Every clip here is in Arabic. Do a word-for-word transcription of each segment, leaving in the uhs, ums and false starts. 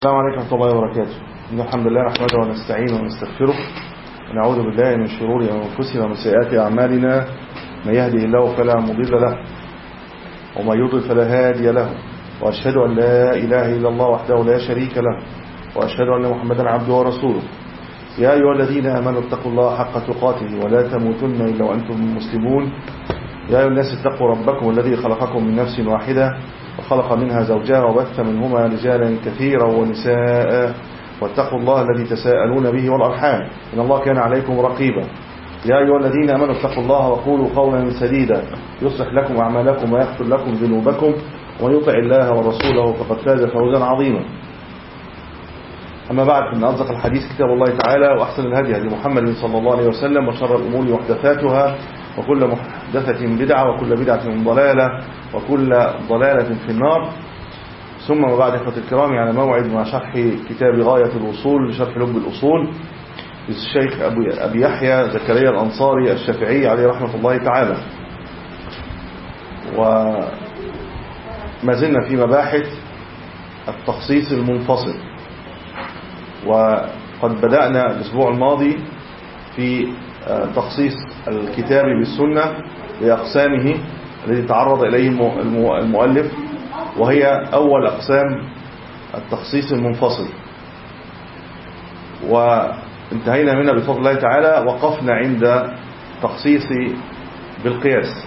السلام عليكم ورحمة الله وبركاته. إن الحمد لله نحمده ونستعينه ونستغفره ونعوذ بالله من شرور أنفسنا ومن سيئات أعمالنا. من يهده الله فلا مضل له ومن يضلل فلا هادي له، وأشهد أن لا إله إلا الله وحده لا شريك له، وأشهد أن محمدا عبده ورسوله. يا أيها الذين آمنوا اتقوا الله حق تقاته ولا تموتن إلا وأنتم مسلمون. يا أيها الناس اتقوا ربكم الذي خلقكم من نفس واحدة وخلق منها زوجها وبث منهما رجالا كثيرا ونساء، واتقوا الله الذي تساءلون به والأرحام إن الله كان عليكم رقيبا. يا أيها الذين آمنوا اتقوا الله وقولوا قولا سديدا يصلح لكم أعمالكم ويغفر لكم ذنوبكم، ومن يطع الله ورسوله فقد فاز فوزا عظيما. أما بعد، من أصدق الحديث كتاب الله تعالى، وأحسن الهدي هدي محمد صلى الله عليه وسلم، وشر الأمور محدثاتها، وكل محدثة بدعة، وكل بدعة ضلالة، وكل ضلالة في النار. ثم وبعد، إخوة الكرام، على موعد مع شرح كتاب غاية الوصول لشرح لب الأصول للشيخ أبي يحيى زكريا الأنصاري الشافعي عليه رحمة الله تعالى. وما زلنا في مباحث التخصيص المنفصل، وقد بدأنا الأسبوع الماضي في تخصيص الكتاب بالسنة لأقسامه الذي تعرض إليه المؤلف، وهي أول أقسام التخصيص المنفصل. وانتهينا منها بفضل الله تعالى، وقفنا عند تخصيص بالقياس،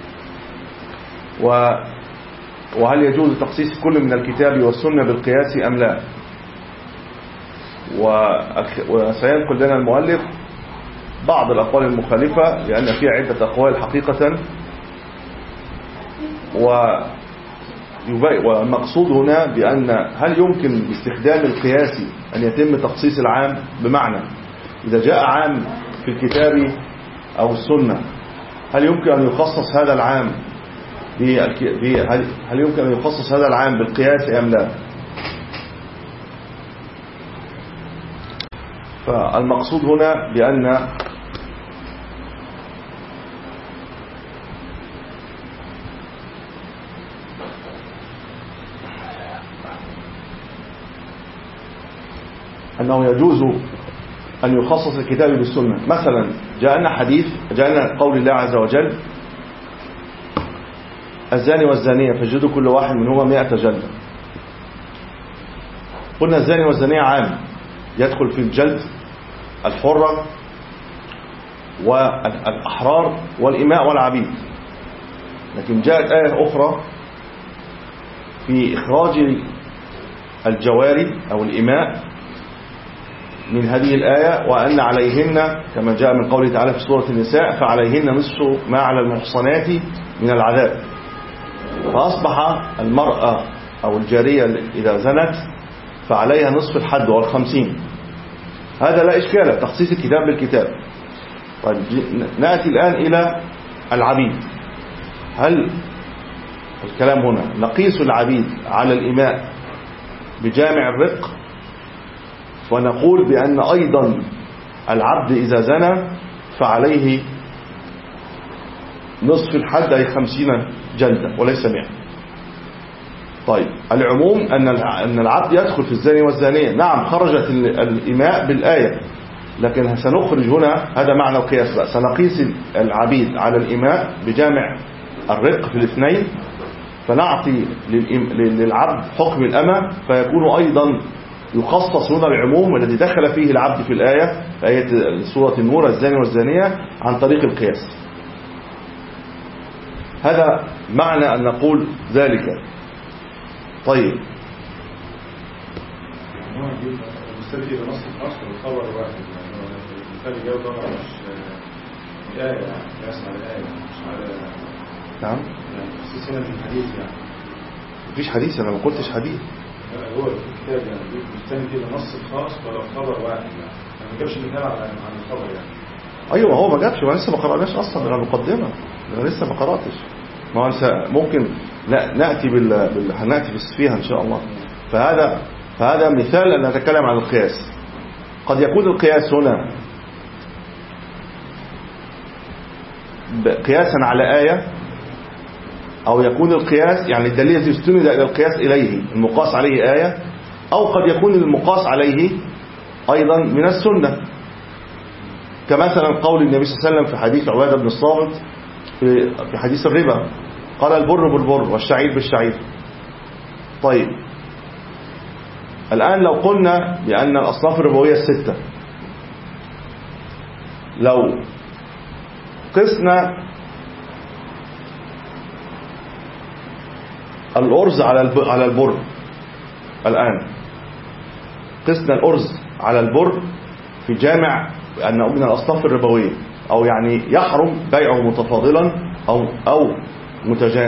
وهل يجوز تخصيص كل من الكتاب والسنة بالقياس أم لا. وسينقل لنا المؤلف بعض الأقوال المخالفة، لأن فيها عدة أقوال حقيقة، والمقصود هنا بأن هل يمكن باستخدام القياس أن يتم تخصيص العام؟ بمعنى إذا جاء عام في الكتاب أو السنة، هل يمكن أن يخصص هذا العام هل يمكن أن يخصص هذا العام بالقياس أم لا؟ فالمقصود هنا بأن أنه يجوز أن يخصص الكتاب بالسنة. مثلا جاءنا حديث، جاءنا قول الله عز وجل: الزاني والزانية فاجلدوا كل واحد منهما مئة جلدة. قلنا الزاني والزانية عام، يدخل في الجلد الحرة والأحرار والإماء والعبيد. لكن جاءت آية أخرى في إخراج الجواري أو الإماء من هذه الآية، وأن عليهن كما جاء من قوله تعالى في سورة النساء: فعليهن نصف ما على المحصنات من العذاب. فأصبح المرأة أو الجارية إذا زنت فعليها نصف الحد والخمسين. هذا لا إشكال، تخصيص الكتاب بالكتاب. طيب، نأتي الآن إلى العبيد. هل الكلام هنا نقيس العبيد على الإماء بجامع الرق، ونقول بأن أيضا العبد إذا زنى فعليه نصف الحد أي خمسين جلدة وليس مئة؟ طيب، العموم أن العبد يدخل في الزاني والزانية. نعم، خرجت الإماء بالآية، لكن سنخرج هنا، هذا معنى القياس بقى، سنقيس العبيد على الإماء بجامع الرق في الاثنين، فنعطي للعبد حكم الأمة، فيكون أيضا يخصص هنا العموم الذي دخل فيه العبد في الآية، آية سورة النور: الزاني والزانية، عن طريق القياس. هذا معنى أن نقول ذلك. طيب، المستفيد بنص الأصل والخبر واحد، المثال جاوب طبعا مش آية، يعني يسمع الآية مش على. نعم، يعني تخصيصنا من الحديث، يعني مفيش حديث، أنا ما قلتش حديث. هو في الكتاب يعني المستفيد بنص الخاص ولا خبر واحد، يعني ما جابش مثال عن الخبر يعني. أيوة، هو ما جابش، ما لسه ما قرأناش أصلا، أنا مقدمة، أنا لسه ما قرأتش. ما ممكن لا نأتي بال... بال... هنأتي فيها إن شاء الله. فهذا فهذا مثال أن نتكلم عن القياس. قد يكون القياس هنا قياسا على آية، أو يكون القياس يعني الدليل الذي يستند إلى القياس إليه المقاس عليه آية، أو قد يكون المقاس عليه أيضا من السنة، كمثلا قول النبي صلى الله عليه وسلم في حديث عبادة بن الصامت في حديث الربا، قال البر بالبر والشعير بالشعير. طيب الآن لو قلنا بأن الأصناف الربوية الستة، لو قسنا الأرز على البر، الآن قسنا الأرز على البر في جامع أنه من الأصناف الربوية، أو يعني يحرم بيعه متفاضلا أو أو متجا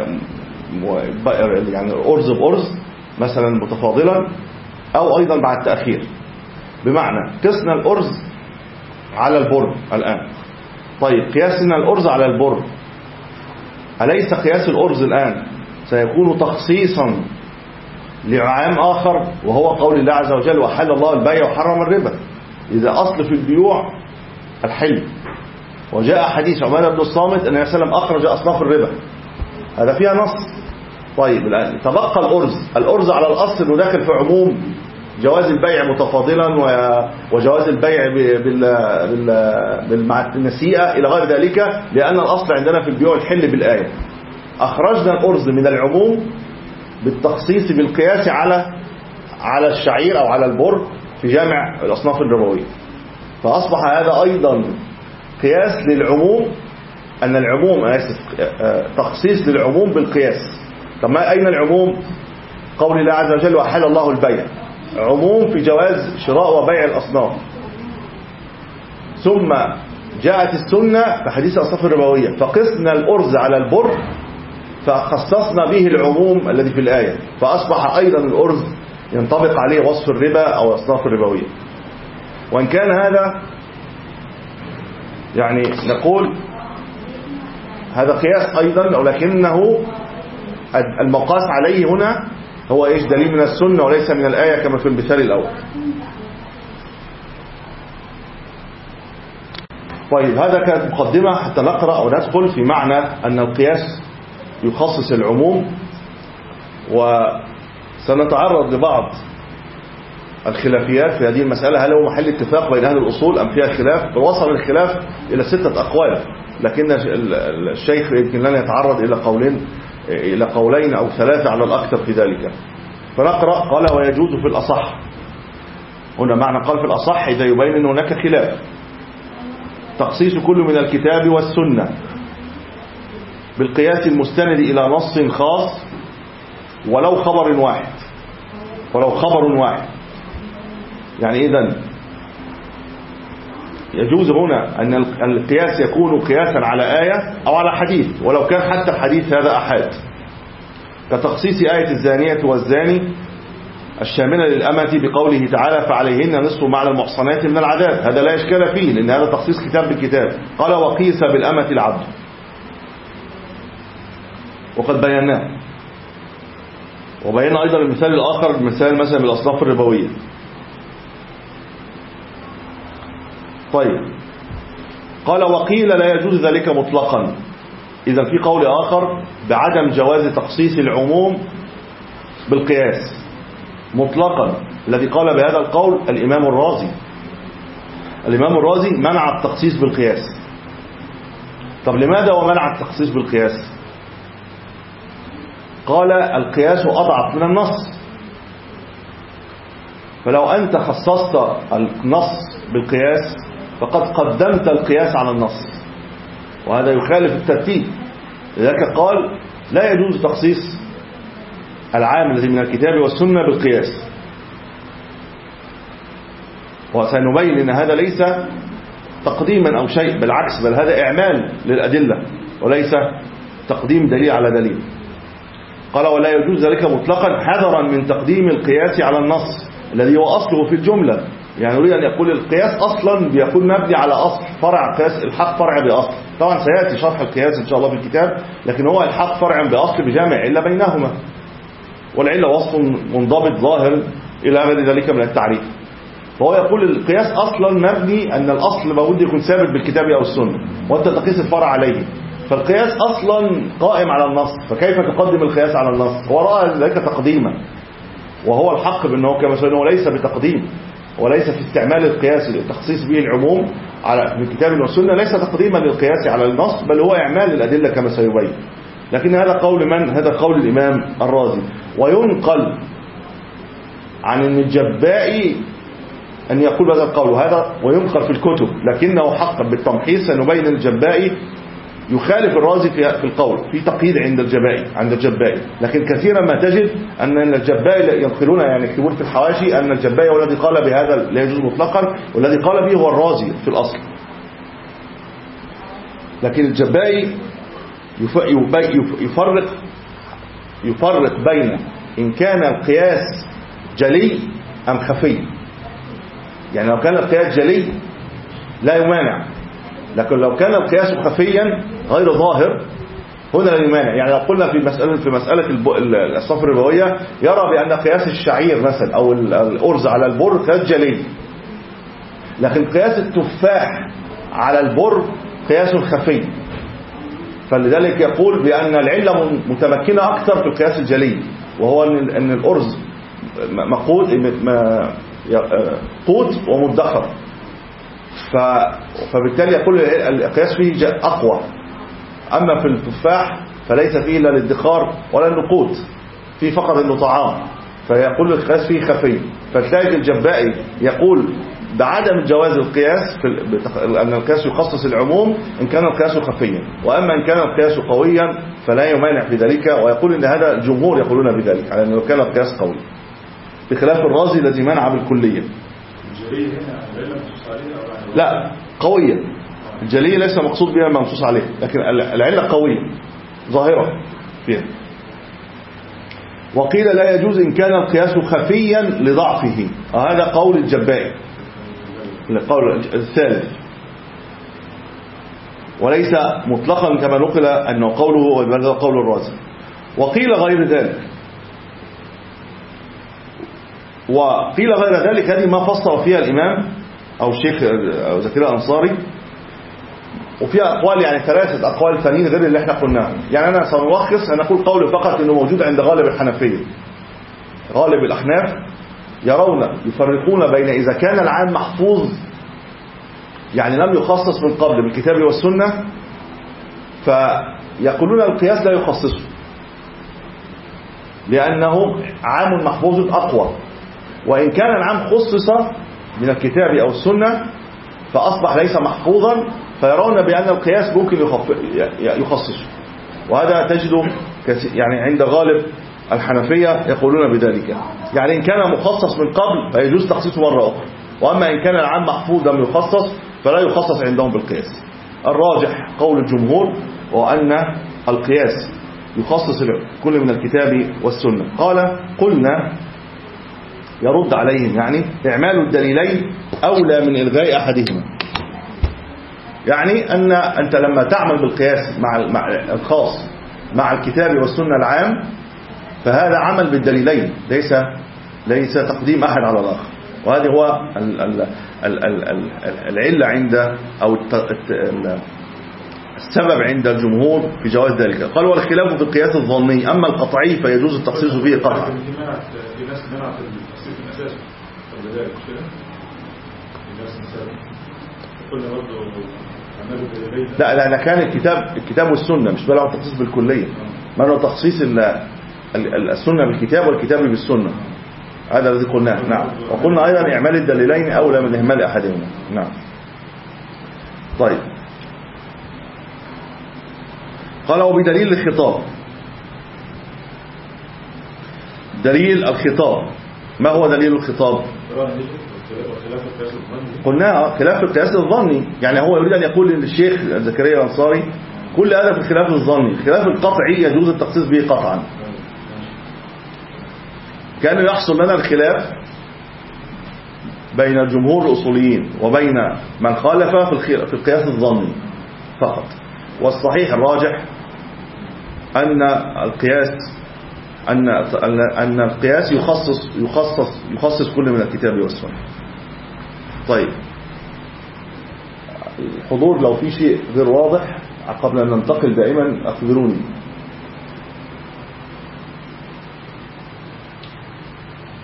يعني أرز بأرز مثلا متفاضلا، أو أيضا بعد تأخير. بمعنى قسنا الأرز على البر الآن. طيب قياسنا الأرز على البر، أليس قياس الأرز الآن سيكون تخصيصا لعام آخر، وهو قول الله عز وجل وحل الله البيع وحرم الربا؟ إذا أصل في البيوع الحل، وجاء حديث عبادة بن الصامت أن النبي صلى الله عليه وسلم أخرج أصناف الربا، هذا فيها نص. طيب الآن تبقى الأرز، الأرز على الأصل أنه داخل في عموم جواز البيع متفاضلا وجواز البيع بالنسيئة إلى غير ذلك، لأن الأصل عندنا في البيوع الحل بالآية. أخرجنا الأرز من العموم بالتخصيص بالقياس على على الشعير أو على البر في جامع الأصناف الربوية، فأصبح هذا أيضا قياس للعموم، أن العموم آسف تخصيص للعموم بالقياس. طب ما أين العموم؟ قول الله عز وجل وأحل الله البيع، عموم في جواز شراء وبيع الأصناف. ثم جاءت السنة في حديث الأصناف الربوية فقسنا الأرز على البر فخصصنا به العموم الذي في الآية، فأصبح أيضا الأرز ينطبق عليه وصف الربا أو الأصناف الربوية. وإن كان هذا يعني نقول هذا قياس أيضا، ولكنه المقاس عليه هنا هو إيش؟ دليل من السنة وليس من الآية كما في المثال الأول. طيب هذا كانت مقدمة حتى نقرأ أو ندخل في معنى أن القياس يخصص العموم، وسنتعرض لبعض الخلافيات في هذه المسألة. هل هو محل اتفاق بين أهل الأصول أم فيها خلاف؟ وصل الخلاف إلى ستة أقوال، لكن الشيخ يمكن لنا يتعرض إلى قولين إلى قولين أو ثلاثة على الأكثر في ذلك. فنقرأ. قال ويجوز في الأصح، هنا معنى قال في الأصح إذا يبين أن هناك خلاف، تخصيص كل من الكتاب والسنة بالقياس المستند إلى نص خاص ولو خبر واحد، ولو خبر واحد. يعني إذن يجوز هنا أن القياس يكون قياسا على آية أو على حديث، ولو كان حتى الحديث هذا أحاد، كتخصيص آية الزانية والزاني الشاملة للأمة بقوله تعالى فعليهن نصف ما على المحصنات من العذاب. هذا لا إشكال فيه لأن هذا تخصيص كتاب بالكتاب. قال وقيس بالأمة العبد، وقد بيناه. وبينا أيضا المثال الآخر، مثال مثلا بالأصناف الربوية. طيب قال وقيل لا يجوز ذلك مطلقا. إذا في قول آخر بعدم جواز تخصيص العموم بالقياس مطلقا، الذي قال بهذا القول الإمام الرازي. الإمام الرازي منع التخصيص بالقياس. طب لماذا ومنع التخصيص بالقياس؟ قال القياس أضعف من النص، فلو أنت خصصت النص بالقياس فقد قدمت القياس على النص، وهذا يخالف الترتيب. لذلك قال لا يجوز تخصيص العام الذي من الكتاب والسنة بالقياس. وسنبين أن هذا ليس تقديما أو شيء، بالعكس بل هذا إعمال للأدلة وليس تقديم دليل على دليل. قال ولا يجوز ذلك مطلقا حذرا من تقديم القياس على النص الذي هو أصله في الجملة. يعني يريد أن يقول القياس أصلا بيكون مبني على أصل، فرع قياس، الحق فرع بأصل. طبعا سيأتي شرح القياس إن شاء الله في الكتاب، لكن هو الحق فرع بأصل بجامع علة بينهما، والعلة وصف منضبط ظاهر إلى غير ذلك من التعريف. فهو يقول القياس أصلا مبني أن الأصل موجود يكون ثابت بالكتاب أو السنة، وأنت تقيس الفرع عليه. فالقياس أصلا قائم على النص، فكيف تقدم القياس على النص؟ هو رأى ذلك تقديما، وهو الحق بأنه كما سئلنا وليس بتقديم وليس في استعمال القياس التخصيص به العموم على الكتاب والسنة، ليس تقديما للقياس على النص، بل هو إعمال الأدلة كما سيبين. لكن هذا قول من؟ هذا قول الإمام الرازي. وينقل عن الجبائي أن يقول هذا القول، وهذا وينقل في الكتب، لكنه حقا بالتمحيص سنبين الجبائي يخالف الرازي في القول في تقييد عند الجبائي عند الجبائي لكن كثيرا ما تجد أن الجبائي ينقلون يعني يكتبون في الحواشي أن الجبائي هو الذي قال بهذا لا يجوز مطلقا، والذي قال به هو الرازي في الأصل. لكن الجبائي يفرق يفرق بين إن كان القياس جلي أم خفي. يعني لو كان القياس جلي لا يمانع، لكن لو كان القياس خفيا غير ظاهر هنا لا يمانع. يعني لو قلنا في مسألة في مسألة الصفر الربوية يرى بأن قياس الشعير مثلا أو الأرز على البر قياس جلي، لكن قياس التفاح على البر قياس خفي، فلذلك يقول بأن العلة متمكنة أكثر في القياس الجلي، وهو أن الأرز مقود قوت ومدخر، فبالتالي يقول القياس فيه أقوى. أما في التفاح فليس فيه إلا الادخار ولا النقود، فيه فقط إنه طعام، فيقول القياس فيه خفي. فتلاقي الجبائي يقول بعدم جواز القياس في أن القياس يخصص العموم إن كان القياس خفيا، وأما إن كان القياس قويا فلا يمانع في ذلك، ويقول إن هذا الجمهور يقولون بذلك على أنه كان القياس قوي، بخلاف الرازي الذي منع بالكلية. لا قوية، الجلية ليس مقصود بها منصوص عليه، لكن العلة قوية ظاهرة فيها. وقيل لا يجوز إن كان القياس خفيا لضعفه، هذا قول الجبائي القول الثالث، وليس مطلقا كما نقل أنه قوله وهذا قول الرازي. وقيل غير ذلك، وقيل غير ذلك هذه ما فصل فيها الإمام أو الشيخ أو زكريا الأنصاري، وفيها أقوال يعني ثلاثة أقوال ثانيين غير اللي احنا قلناهم. يعني أنا سنلخص أنا أقول قول فقط إنه موجود عند غالب الحنفية. غالب الأحناف يرون يفرقون بين إذا كان العام محفوظ يعني لم يخصص من قبل بالكتاب والسنة، فيقولون القياس لا يخصصه لأنه عام محفوظ أقوى، وإن كان العام خصص من الكتاب أو السنة فأصبح ليس محفوظا، فيرون بأن القياس ممكن يخصصه. وهذا تجده يعني عند غالب الحنفية يقولون بذلك. يعني إن كان مخصص من قبل فيجوز تخصيصه مرة أخرى، وأما إن كان العام محفوظ لم يخصص فلا يخصص عندهم بالقياس. الراجح قول الجمهور وأن القياس يخصص كل من الكتاب والسنة. قال قلنا يرد عليهم يعني إعمال الدليلين أولى من إلغاء أحدهما. يعني أن أنت لما تعمل بالقياس مع الخاص مع الكتاب والسنة العام فهذا عمل بالدليلين، ليس ليس تقديم أحد على الآخر. وهذه هو العلة عند أو السبب عند الجمهور في جواز ذلك. قال والخلاف في القياس الظني، أما القطعي فيجوز التخصيص به قطعا. في ناس منعت التخصيص من أساسه قبل ذلك مش كده؟ في ناس مثلا قلنا برضه عملوا بالدليل. لا لا كان الكتاب الكتاب والسنة مش بلعوا التخصيص بالكلية، ما هو تخصيص السنة بالكتاب والكتاب بالسنة، هذا الذي قلناه. نعم. وقلنا أيضا إعمال الدليلين أولى من إهمال أحدهما. نعم. طيب قال وبدليل الخطاب. دليل الخطاب، ما هو دليل الخطاب؟ قلنا خلاف القياس الظني، يعني هو يريد أن يقول للشيخ زكريا الأنصاري كل هذا في الخلاف الظني. خلاف القطعي يجوز التخصيص به قطعا. كان يحصل لنا الخلاف بين الجمهور الأصوليين وبين من خالف في القياس الظني فقط. والصحيح الراجح أن القياس أن أن القياس يخصص يخصص يخصص كل من الكتاب والسنة. طيب الحضور لو في شيء غير واضح قبل أن ننتقل دائما أخبروني.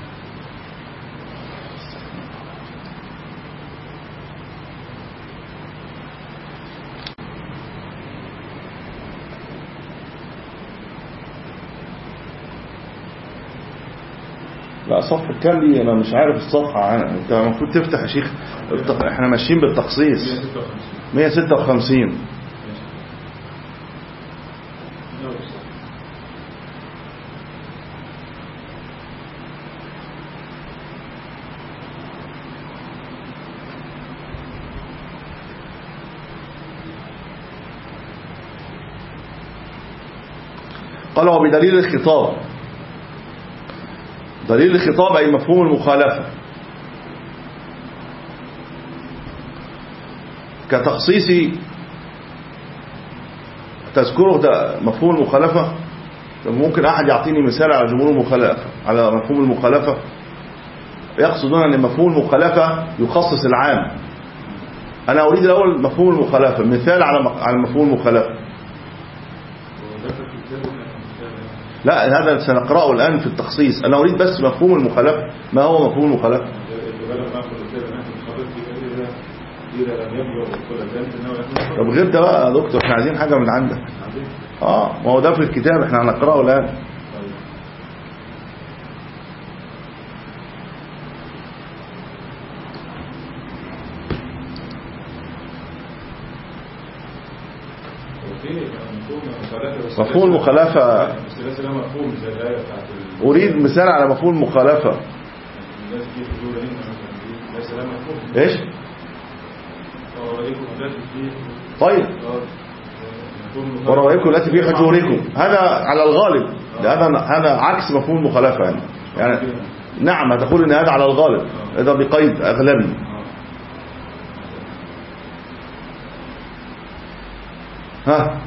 لا صفحة كام دي؟ أنا مش عارف الصفحة. أنت المفروض تفتح يا شيخ. إحنا ماشيين بالتخصيص. مية وستة وخمسين. قال وبدليل الخطاب. دليل الخطاب أي مفهوم المخالفة كتخصيص تذكره ده مفهوم المخالفة. ممكن أحد يعطيني مثال على جمهور المخالفة على مفهوم المخالفة؟ يقصدون أن مفهوم المخالفة يخصص العام. أنا أريد الأول مفهوم المخالفة، مثال على على مفهوم المخالفة. لا هذا سنقرأه الآن في التخصيص. أنا أريد بس مفهوم المخالفة. ما هو مفهوم المخالفة؟ طب غير ده بقى يا دكتور، احنا عايزين حاجة من عندك. اه ما هو ده في الكتاب، احنا هنقرأه الآن. مفهوم المخالفة أريد مثال على مفهوم المخالفة. إيش؟ طيب ورأيكم التي في حجوركم، هذا على الغالب. هذا هذا عكس مفهوم المخالفة يعني. يعني نعم هتقول إن هذا على الغالب، هذا بقيد أغلبي. ها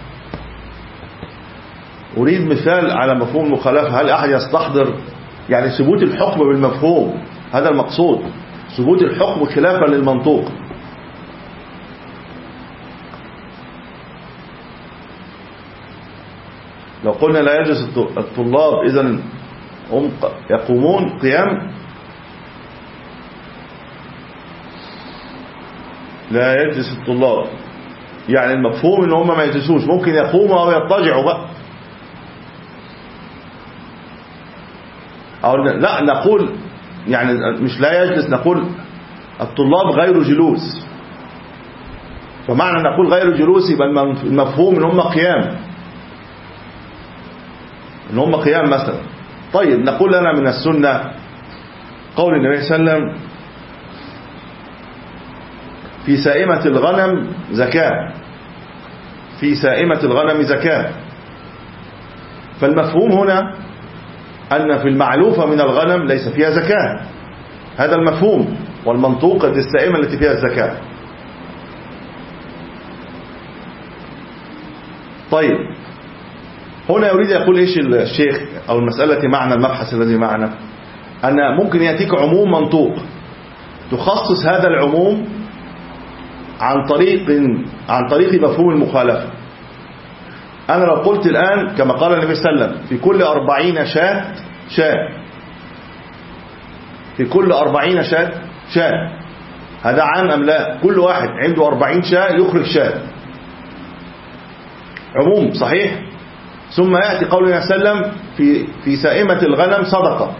أريد مثال على مفهوم المخالفة. هل أحد يستحضر يعني ثبوت الحكم بالمفهوم؟ هذا المقصود، ثبوت الحكم خلافا للمنطوق. لو قلنا لا يجلس الطلاب إذن هم يقومون قيام، لا يجلس الطلاب يعني المفهوم ان هم ما يجلسوش، ممكن يقوموا او يضطجعوا بقى. أو لا نقول يعني مش لا يجلس، نقول الطلاب غير جلوس. فمعنى نقول غير جلوس يبقى المفهوم ان هم قيام، ان هم قيام مثلا. طيب نقول لنا من السنة قول النبي صلى الله عليه وسلم في سائمة الغنم زكاة، في سائمة الغنم زكاة. فالمفهوم هنا أن في المعلوفة من الغنم ليس فيها زكاة، هذا المفهوم. والمنطوق السائمة التي فيها الزكاة. طيب هنا يريد يقول إيش الشيخ أو المسألة التي معنا، المبحث الذي معنا، أن ممكن يأتيك عموم منطوق تخصص هذا العموم عن طريق عن طريق مفهوم المخالفة. أنا لو قلت الآن كما قال النبي صلى الله عليه وسلم في كل أربعين شاة شاة، في كل أربعين شاة شاة، هذا عام أم لا؟ كل واحد عنده أربعين شاة يخرج شاة، عموم صحيح. ثم يأتي قول النبي صلى الله عليه وسلم في في سائمة الغنم صدقة،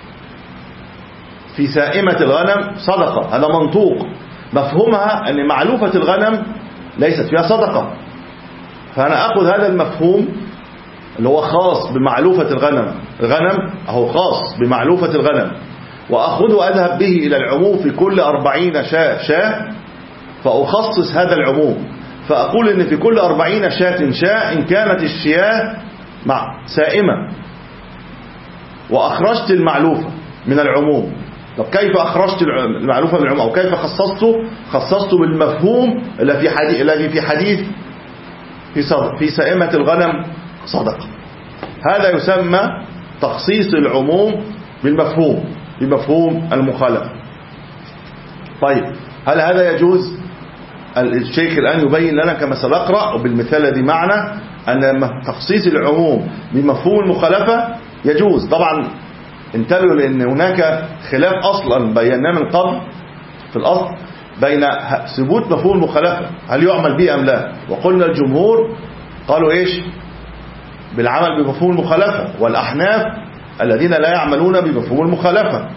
في سائمة الغنم صدقة، هذا منطوق. مفهومها أن معلوفة الغنم ليست فيها صدقة، فأنا أخذ هذا المفهوم اللي هو خاص بمعلوفة الغنم، الغنم هو خاص بمعلوفة الغنم، وأخذه أذهب به إلى العموم في كل أربعين شاة شاة، فأخصص هذا العموم، فأقول إن في كل أربعين شاة شاة إن كانت الشياه مع سائمة، وأخرجت المعلوفة من العموم. طب كيف أخرجت المعلوفة من العموم أو كيف خصصته؟ خصصته بالمفهوم الذي في حديث الذي في حديث في في سائمة الغنم صدقة. هذا يسمى تخصيص العموم بالمفهوم، بمفهوم المخالفة. طيب هل هذا يجوز؟ الشيخ الآن يبين لنا كما سنقرأ وبالمثال الذي معنا أن تخصيص العموم بمفهوم المخالفة يجوز. طبعا انتبهوا لأن هناك خلاف أصلا بيناه من قبل في الأصل بين ثبوت مفهوم المخالفة هل يعمل به أم لا. وقلنا الجمهور قالوا إيش؟ بالعمل بمفهوم المخالفة، والأحناف الذين لا يعملون بمفهوم المخالفة.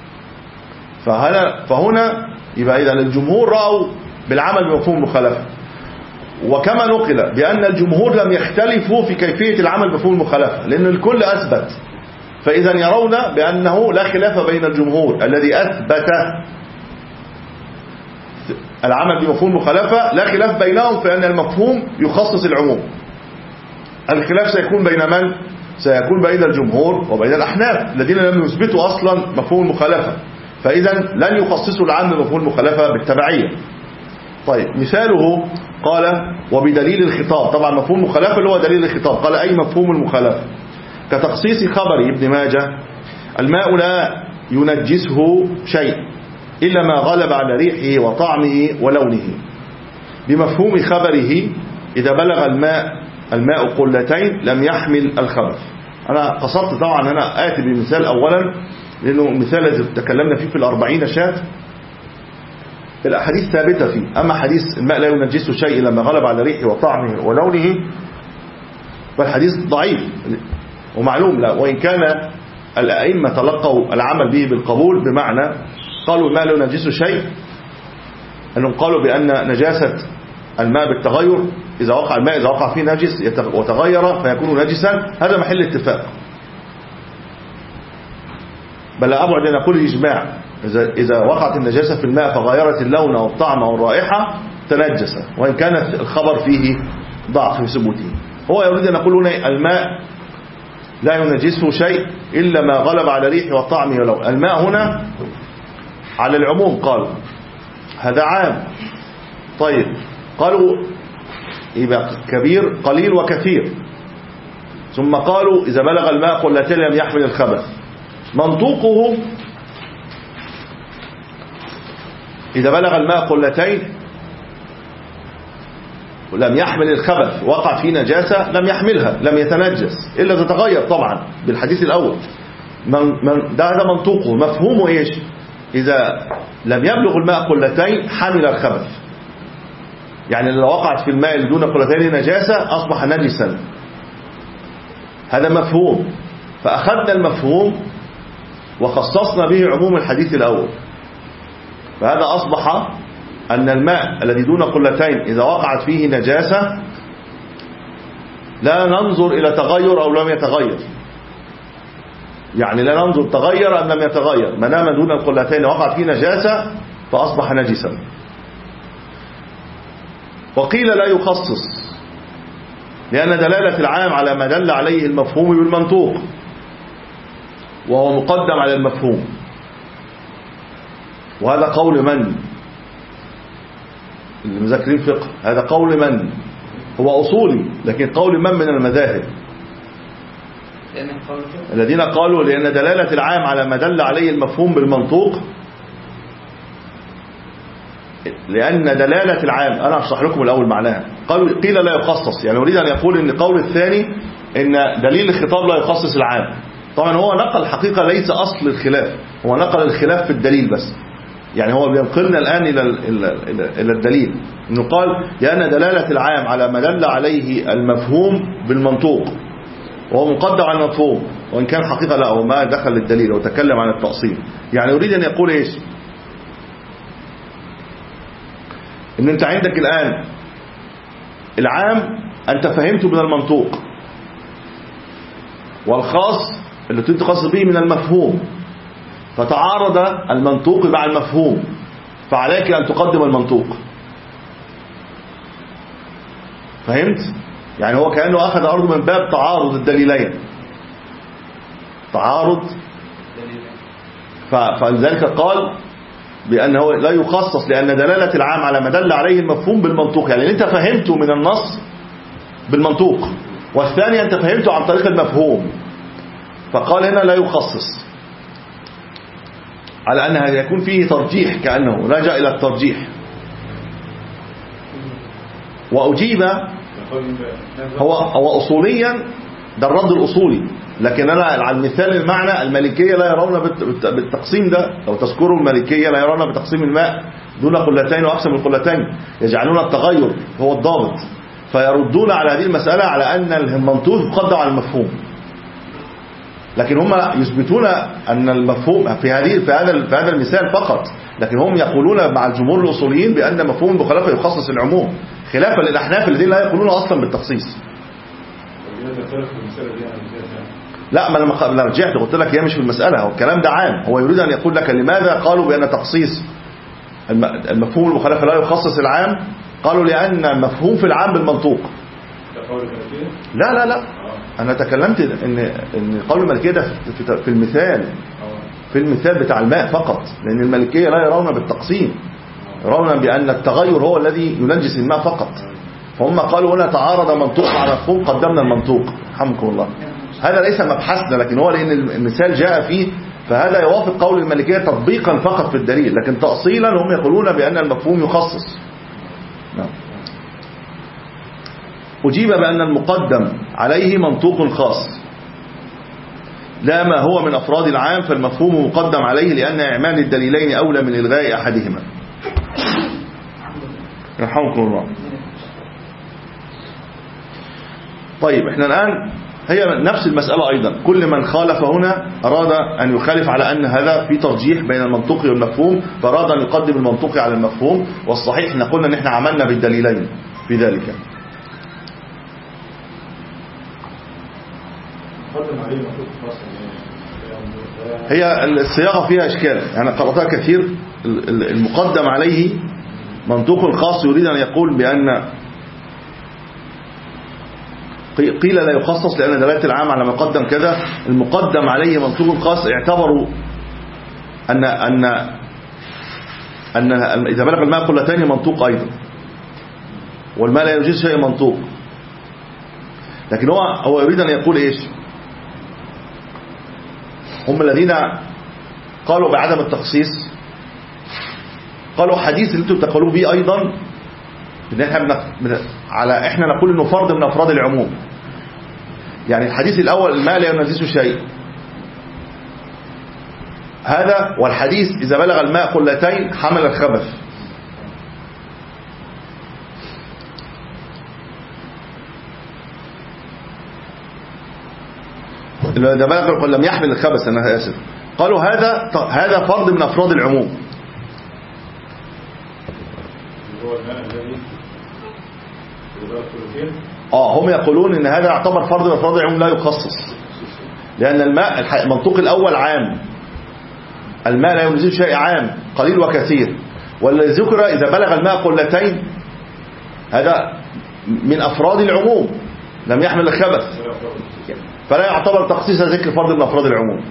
فهنا, فهنا يبقى إذا الجمهور رأوا بالعمل بمفهوم المخالفة، وكما نقل بأن الجمهور لم يختلفوا في كيفية العمل بمفهوم المخالفة لأن الكل أثبت، فإذا يرون بأنه لا خلاف بين الجمهور الذي أثبت العمل بمفهوم المخالفة، لا خلاف بينهم في أن المفهوم يخصص العموم. الخلاف سيكون بين من؟ سيكون بين الجمهور وبين الأحناف الذين لم يثبتوا أصلا مفهوم المخالفة، فإذا لن يخصصوا العام بمفهوم المخالفة بالتبعية. طيب مثاله قال وبدليل الخطاب، طبعا مفهوم المخالفة اللي هو دليل الخطاب، قال أي مفهوم المخالفة كتخصيص خبر ابن ماجه الماء لا ينجسه شيء إلا ما غلب على ريحه وطعمه ولونه، بمفهوم خبره إذا بلغ الماء الماء قلتين لم يحمل الخبث. أنا قصدت طبعا أنا آتي بمثال أولا لأنه مثال الذي تكلمنا فيه في الأربعين شات الأحاديث ثابتة فيه، أما حديث الماء لا ينجسه شيء إلا ما غلب على ريحه وطعمه ولونه فالحديث ضعيف ومعلوم لا، وإن كان الأئمة تلقوا العمل به بالقبول، بمعنى قالوا الماء لا ينجسه شيء أنهم قالوا بأن نجاسة الماء بالتغير، إذا وقع الماء إذا وقع فيه نجس وتغير فيكون نجسا، هذا محل اتفاق، بل أبعد أن أقول الإجماع إذا وقعت النجاسة في الماء فغيرت اللون أو الطعم أو الرائحة تنجس، وإن كان الخبر فيه ضعف في ثبوته. هو يريد أن يقول هنا الماء لا ينجسه شيء إلا ما غلب على ريحه وطعمه ولون. الماء هنا على العموم قالوا هذا عام. طيب قالوا يبقى كبير قليل وكثير، ثم قالوا إذا بلغ الماء قلتين لم يحمل الخبث. منطوقه إذا بلغ الماء قلتين لم يحمل الخبث، وقع فيه نجاسة لم يحملها، لم يتنجس إلا تتغير طبعا بالحديث الأول. من من ده هذا منطوقه. مفهومه إيش؟ إذا لم يبلغ الماء قلتين حمل الخبث، يعني لو وقعت في الماء دون قلتين نجاسة أصبح نجسا، هذا مفهوم. فأخذنا المفهوم وخصصنا به عموم الحديث الأول، فهذا أصبح أن الماء الذي دون قلتين إذا وقعت فيه نجاسة لا ننظر إلى تغير أو لم يتغير، يعني لا ننظر تغير أم لم يتغير، ما دام دون القلتين وقعت فيه نجاسة فأصبح نجسا. وقيل لا يخصص لأن دلالة العام على ما دل عليه المفهوم بالمنطوق، وهو مقدم على المفهوم. وهذا قول من؟ المذاكرين فقه، هذا قول من؟ هو أصولي لكن قول من من المذاهب؟ الذين قالوا لأن دلالة العام على ما دل عليه المفهوم بالمنطوق، لأن دلالة العام أنا أشرح لكم الأول معناها. قالوا قيل لا يخصص، يعني أريد أن يقول أن قول الثاني أن دليل الخطاب لا يخصص العام. طبعا هو نقل حقيقة ليس أصل الخلاف، هو نقل الخلاف في الدليل بس، يعني هو بينقلنا الآن إلى إلى الدليل، إنه قال لأن دلالة العام على ما دل عليه المفهوم بالمنطوق وهو مقدم على المفهوم، وإن كان حقيقة لا، هو ما دخل الدليل وتكلم عن التأصيل. يعني يريد أن يقول إيش؟ إن أنت عندك الآن العام أنت فهمته من المنطوق، والخاص اللي تخصص به من المفهوم، فتعارض المنطوق مع المفهوم، فعليك أن تقدم المنطوق. فهمت؟ يعني هو كأنه أخذ أرضه من باب تعارض الدليلين، تعارض، فلذلك قال بأنه لا يخصص لأن دلالة العام على ما دل عليه المفهوم بالمنطوق، يعني أنت فهمته من النص بالمنطوق، والثاني أنت فهمته عن طريق المفهوم، فقال هنا لا يخصص، على أنها يكون فيه ترجيح، كأنه رجع إلى الترجيح. وأجيب هو هو أصوليا ده الرد الأصولي، لكن أنا على المثال المعنى المالكية لا يرون بالتقسيم ده، لو تذكروا المالكية لا يرون بتقسيم الماء دون قلتين وأقسم القلتين، يجعلون التغير هو الضابط، فيردون على هذه المسألة على أن المنطوق يقدم على المفهوم. لكن هم يثبتون أن المفهوم في هذه في هذا في هذا المثال فقط، لكن هم يقولون مع الجمهور الأصوليين بأن مفهوم المخالفة يخصص العموم، خلافا للأحناف الذين لا يقولون أصلا بالتخصيص. لا، ما انا رجعت قلت لك هي مش في المسألة، هو الكلام ده عام، هو يريد أن يقول لك لماذا قالوا بأن تخصيص المفهوم المخالفة لا يخصص العام. قالوا لأن المفهوم في العام بالمنطوق. لا لا لا أنا تكلمت إن إن قول المالكية ده في المثال في المثال بتاع الماء فقط، لأن المالكية لا يرون بالتقسيم، يرون بأن التغير هو الذي ينجس الماء فقط. فهم قالوا هنا تعارض منطوق مع مفهوم، قدمنا المنطوق. رحمكم الله. هذا ليس مبحثنا، لكن هو لأن المثال جاء فيه، فهذا يوافق قول المالكية تطبيقا فقط في الدليل، لكن تأصيلا هم يقولون بأن المفهوم يخصص. نعم. أجيب بأن المقدم عليه منطوق خاص لا ما هو من أفراد العام، فالمفهوم مقدم عليه لأن إعمال الدليلين أولى من إلغاء أحدهما. رحمكم الله. طيب احنا الآن هي نفس المسألة أيضا، كل من خالف هنا أراد أن يخالف على أن هذا في ترجيح بين المنطوق والمفهوم، فأراد أن يقدم المنطوق على المفهوم، والصحيح احنا قلنا ان احنا عملنا بالدليلين في ذلك. هي الصياغة فيها إشكال، أنا قرأتها كثير. المقدم عليه منطوق خاص يريد أن يقول بأن قيل لا يخصص لأن دلالة العام على مقدم كذا. المقدم عليه منطوق خاص اعتبروا أن أن أن إذا بلغ الماء قلتين منطوق أيضا، والماء لا يجوز شيء منطوق. لكن هو هو يريد أن يقول إيش؟ هم الذين قالوا بعدم التخصيص قالوا حديث اللي انتم تقولوا به أيضا إن احنا على احنا نقول انه فرد من افراد العموم. يعني الحديث الاول الماء لا ينجسه شيء، هذا، والحديث اذا بلغ الماء قلتين حمل الخبث. اذا بلغ لم يحمل الخبث، انا اسف، قالوا هذا هذا فرد من افراد العموم. اه هم يقولون ان هذا يعتبر فرد من افراد العموم لا يخصص، لان الماء المنطوق الاول عام، الماء لا ينزل شيء عام قليل وكثير، والذي ذكر اذا بلغ الماء قلتين هذا من افراد العموم لم يحمل الخبث، فلا يعتبر تخصيص ذكر فرد من افراد العموم.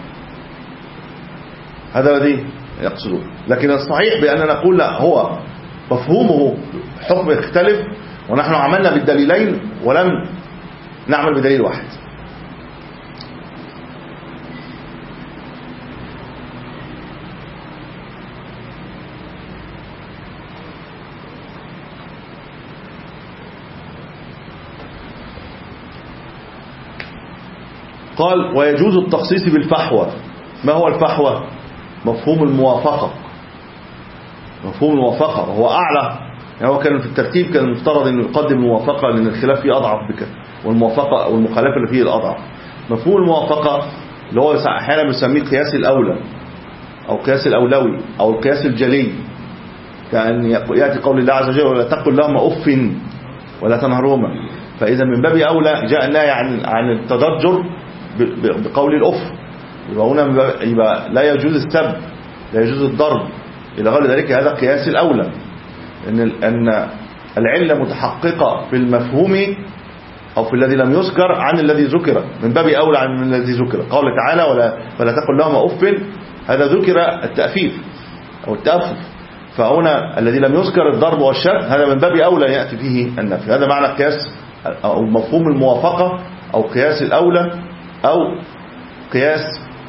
هذا الذي يقصدون. لكن الصحيح بأننا نقول لا، هو مفهومه حكم يختلف، ونحن عملنا بالدليلين ولم نعمل بدليل واحد. قال ويجوز التخصيص بالفحوى. ما هو الفحوى؟ مفهوم الموافقة. مفهوم الموافقة وهو أعلى، يعني هو كان في الترتيب كان المفترض أن يقدم الموافقة لأن الخلاف فيه أضعف بك، والموافقة أو المخالفة اللي فيه الأضعف. مفهوم الموافقة اللي هو أحيانا بنسميه قياس الأولى أو قياس الأولوي أو القياس الجلي، كأن يأتي قول الله عز وجل ولا تقل لهما أف ولا تنهرهما، فإذا من باب أولى جاء النهي عن عن التضجر بقول الأف، يبقى هنا يبقى لا يجوز السب، لا يجوز الضرب إلى غير ذلك. هذا قياس الأولى، أن أن العلة متحققة في المفهوم أو في الذي لم يذكر عن الذي ذكر، من باب أولى عن الذي ذكر. قال تعالى ولا فلا تقل لهما أف، هذا ذكر التأفيف أو التأفف، فهنا الذي لم يذكر الضرب والشتم هذا من باب أولى يأتي فيه النفي. هذا معنى قياس أو مفهوم الموافقة أو قياس الأولى أو قياس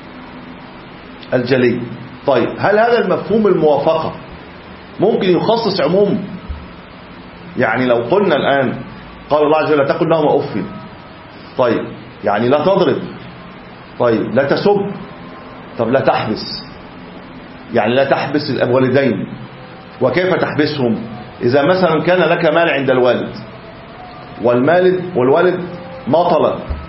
الجلي. طيب هل هذا المفهوم الموافقة ممكن يخصص عموم؟ يعني لو قلنا الآن قال الله عز وجل لا تقل لهما أف، طيب يعني لا تضرب، طيب لا تسب، طب لا تحبس، يعني لا تحبس الوالدين. وكيف تحبسهم؟ إذا مثلا كان لك مال عند الوالد والمالد والوالد ما طلب،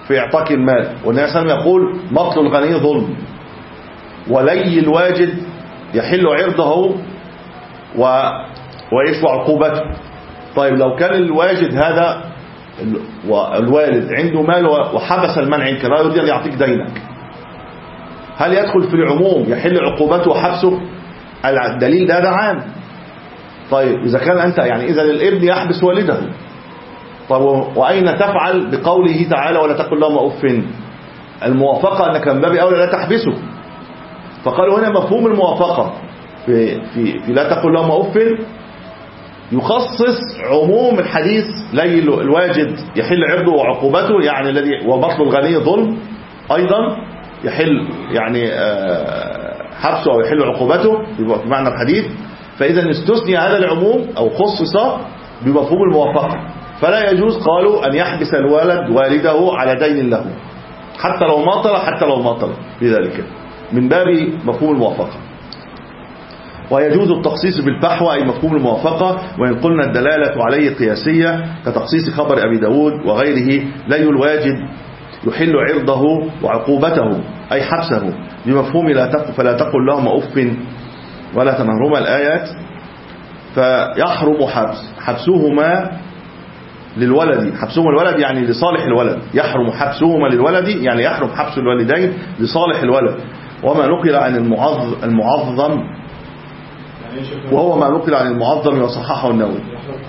في إعطاك المال، والنبي صلى الله عليه وسلم يقول مطل الغني ظلم، ولي الواجد يحل عرضه و... ويشفع عقوبته. طيب لو كان الواجد هذا والوالد عنده مال وحبس المال عنك، لا يريد أن يعطيك دينك، هل يدخل في العموم يحل عقوبته وحبسه؟ الدليل ده ده عام. طيب إذا كان أنت يعني إذا الابن يحبس والده، طيب وأين تفعل بقوله تعالى ولا تقل لهما أف؟ الموافقة أنك من باب أولى لا تحبسه، فقالوا هنا مفهوم الموافقة في, في, في لا تقل لهما أف يخصص عموم الحديث لي الواجد يحل عرضه وعقوبته، يعني الذي وبطل الغني ظلم أيضا يحل يعني حبسه أو يحل عقوبته بمعنى الحديث. فإذا استثني هذا العموم أو خصص بمفهوم الموافقة، فلا يجوز قالوا أن يحبس الولد والده على دين له حتى لو ماطل حتى لو ماطل بذلك من باب مفهوم الموافقة. ويجوز التخصيص بالفحوى أي مفهوم الموافقة، وإن قلنا الدلالة عليه قياسية كتخصيص خبر أبي داود وغيره لي الواجد يحل عرضه وعقوبته أي حبسه بمفهوم لا تقل فلا تقل لهما أف ولا تنهرهما الآيات. فيحرم حبس حبسهما للولد، حبسهما الولد يعني لصالح الولد، يحرم حبسهما للولد يعني يحرم حبس الوالدين لصالح الولد. وما نقل عن المعظم, المعظم وهو ما نقل عن المعظم وصححه النووي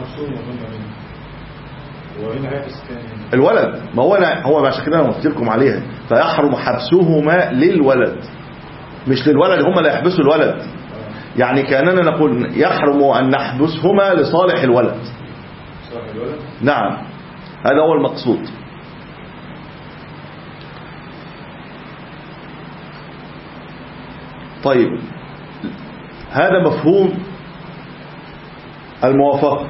الولد، ما هو هو عشان كده انا قلت لكم عليها، فيحرم حبسهما للولد مش للولد هم اللي يحبسوا الولد، يعني كأننا نقول يحرم أن نحبسهما لصالح الولد. نعم هذا هو المقصود. طيب هذا مفهوم الموافقة.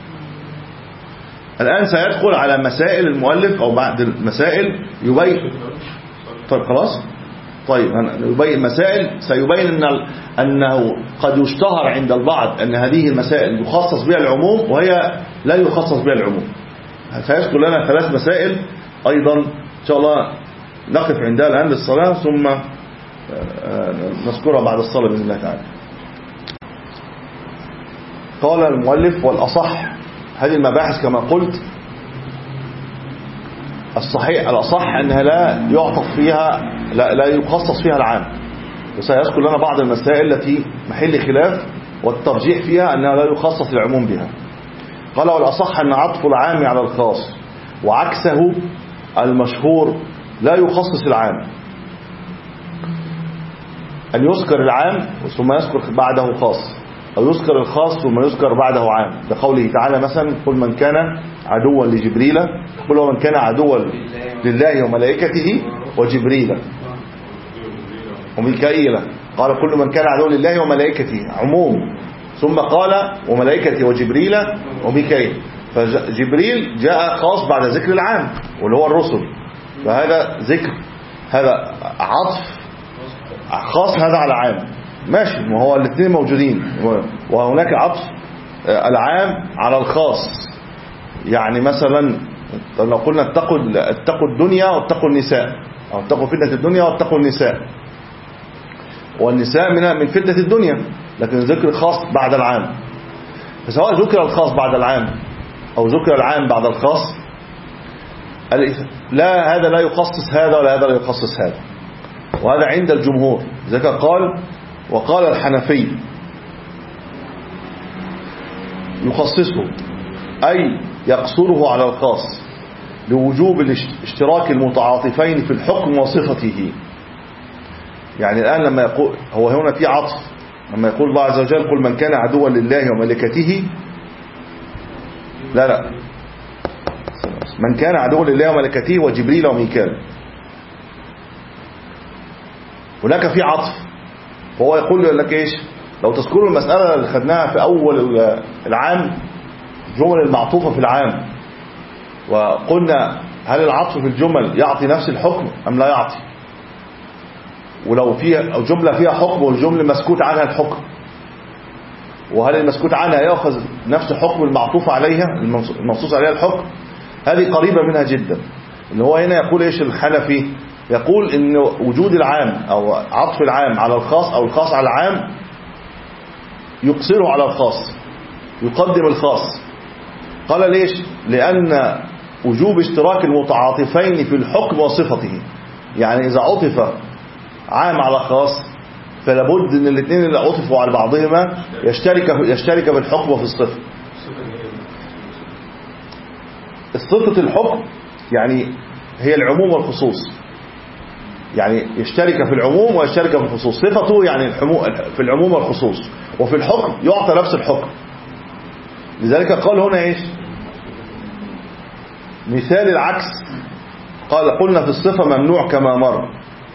الآن سيدخل على مسائل المؤلف أو بعد المسائل يبين. طيب خلاص طيب يبين مسائل سيبين أن أنه قد يشتهر عند البعض أن هذه المسائل يخصص بها العموم وهي لا يخصص بها العموم. سيذكر لنا ثلاث مسائل أيضا إن شاء الله نقف عندها الآن للصلاة ثم نذكرها بعد الصلاة بإذن الله تعالى. قال المؤلف والأصح، هذه المباحث كما قلت الصحيح الأصح أنها لا يعطف فيها لا, لا يخصص فيها العام، وسيذكر لنا بعض المسائل التي محل خلاف والترجيح فيها أنها لا يخصص العموم بها. قال والأصح أن عطف العام على الخاص وعكسه المشهور لا يخصص العام، أن يذكر العام ثم يذكر بعده خاص، أو يذكر الخاص ثم يذكر بعده عام، كقوله تعالى مثلا قل من كان عدوا لجبريل قل ومن كان عدوا لله وملائكته وجبريل وميكائيل، قال كل من كان عدوا لله وملائكته عموم، ثم قال وملائكته وجبريل وميكائيل، فجبريل جاء خاص بعد ذكر العام واللي هو الرسل، فهذا ذكر هذا عطف خاص هذا على عام ماشي، وهو الاثنين موجودين، وهناك عطف العام على الخاص. يعني مثلا لو قلنا اتقوا اتقوا الدنيا واتقوا النساء، او اتقوا فتنة الدنيا واتقوا النساء، والنساء من من فتنة الدنيا، لكن ذكر خاص بعد العام. فسواء ذكر الخاص بعد العام او ذكر العام بعد الخاص لا هذا لا يخصص هذا ولا هذا لا يخصص هذا، وهذا عند الجمهور. ذلك قال وقال الحنفي يخصصه أي يقصره على الخاص لوجوب اشتراك المتعاطفين في الحكم وصفته. يعني الآن لما يقول هو هنا في عطف، لما يقول الله عز وجل قل من كان عدوا لله وملائكته، لا لا من كان عدوا لله وملائكته وجبريل وميكال، هناك في عطف، فهو يقول لك ايش لو تذكروا المسألة اللي خدناها في أول العام جمل المعطوفة في العام، وقلنا هل العطف في الجمل يعطي نفس الحكم أم لا يعطي، ولو فيها جملة فيها حكم والجملة مسكوت عنها الحكم، وهل المسكوت عنها يأخذ نفس حكم المعطوف عليها المنصوص عليها الحكم، هذه قريبة منها جدا. اللي هو هنا يقول إيش الحنفي؟ يقول إن وجود العام أو عطف العام على الخاص أو الخاص على العام يقصره على الخاص، يقدم الخاص. قال ليش؟ لأن وجوب اشتراك المتعاطفين في الحكم وصفته، يعني إذا عطف عام على خاص فلا بد ان الاثنين اللي عطفوا على بعضهما يشترك يشترك في الحكم وفي الصفه. صفه الحكم يعني هي العموم والخصوص، يعني يشترك في العموم ويشترك في الخصوص. صفته يعني في العموم والخصوص، وفي الحكم يعطى نفس الحكم. لذلك قال هنا ايش؟ مثال العكس، قال قلنا في الصفه ممنوع كما مر.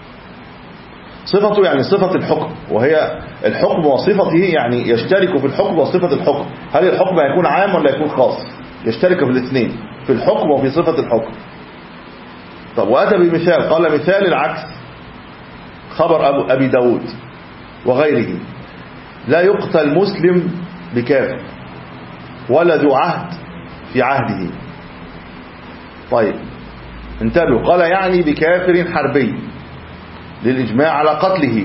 صفته يعني صفة الحكم، وهي الحكم وصفته يعني يشترك في الحكم وصفة الحكم. هل الحكم هيكون عام ولا يكون خاص؟ يشترك في الاثنين، في الحكم وفي صفة الحكم. طب وأتى بمثال، قال مثال العكس خبر أبو أبي داود وغيره: لا يقتل مسلم بكافر ولا ذو عهد في عهده. طيب انتبهوا، قال يعني بكافر حربي للإجماع على قتله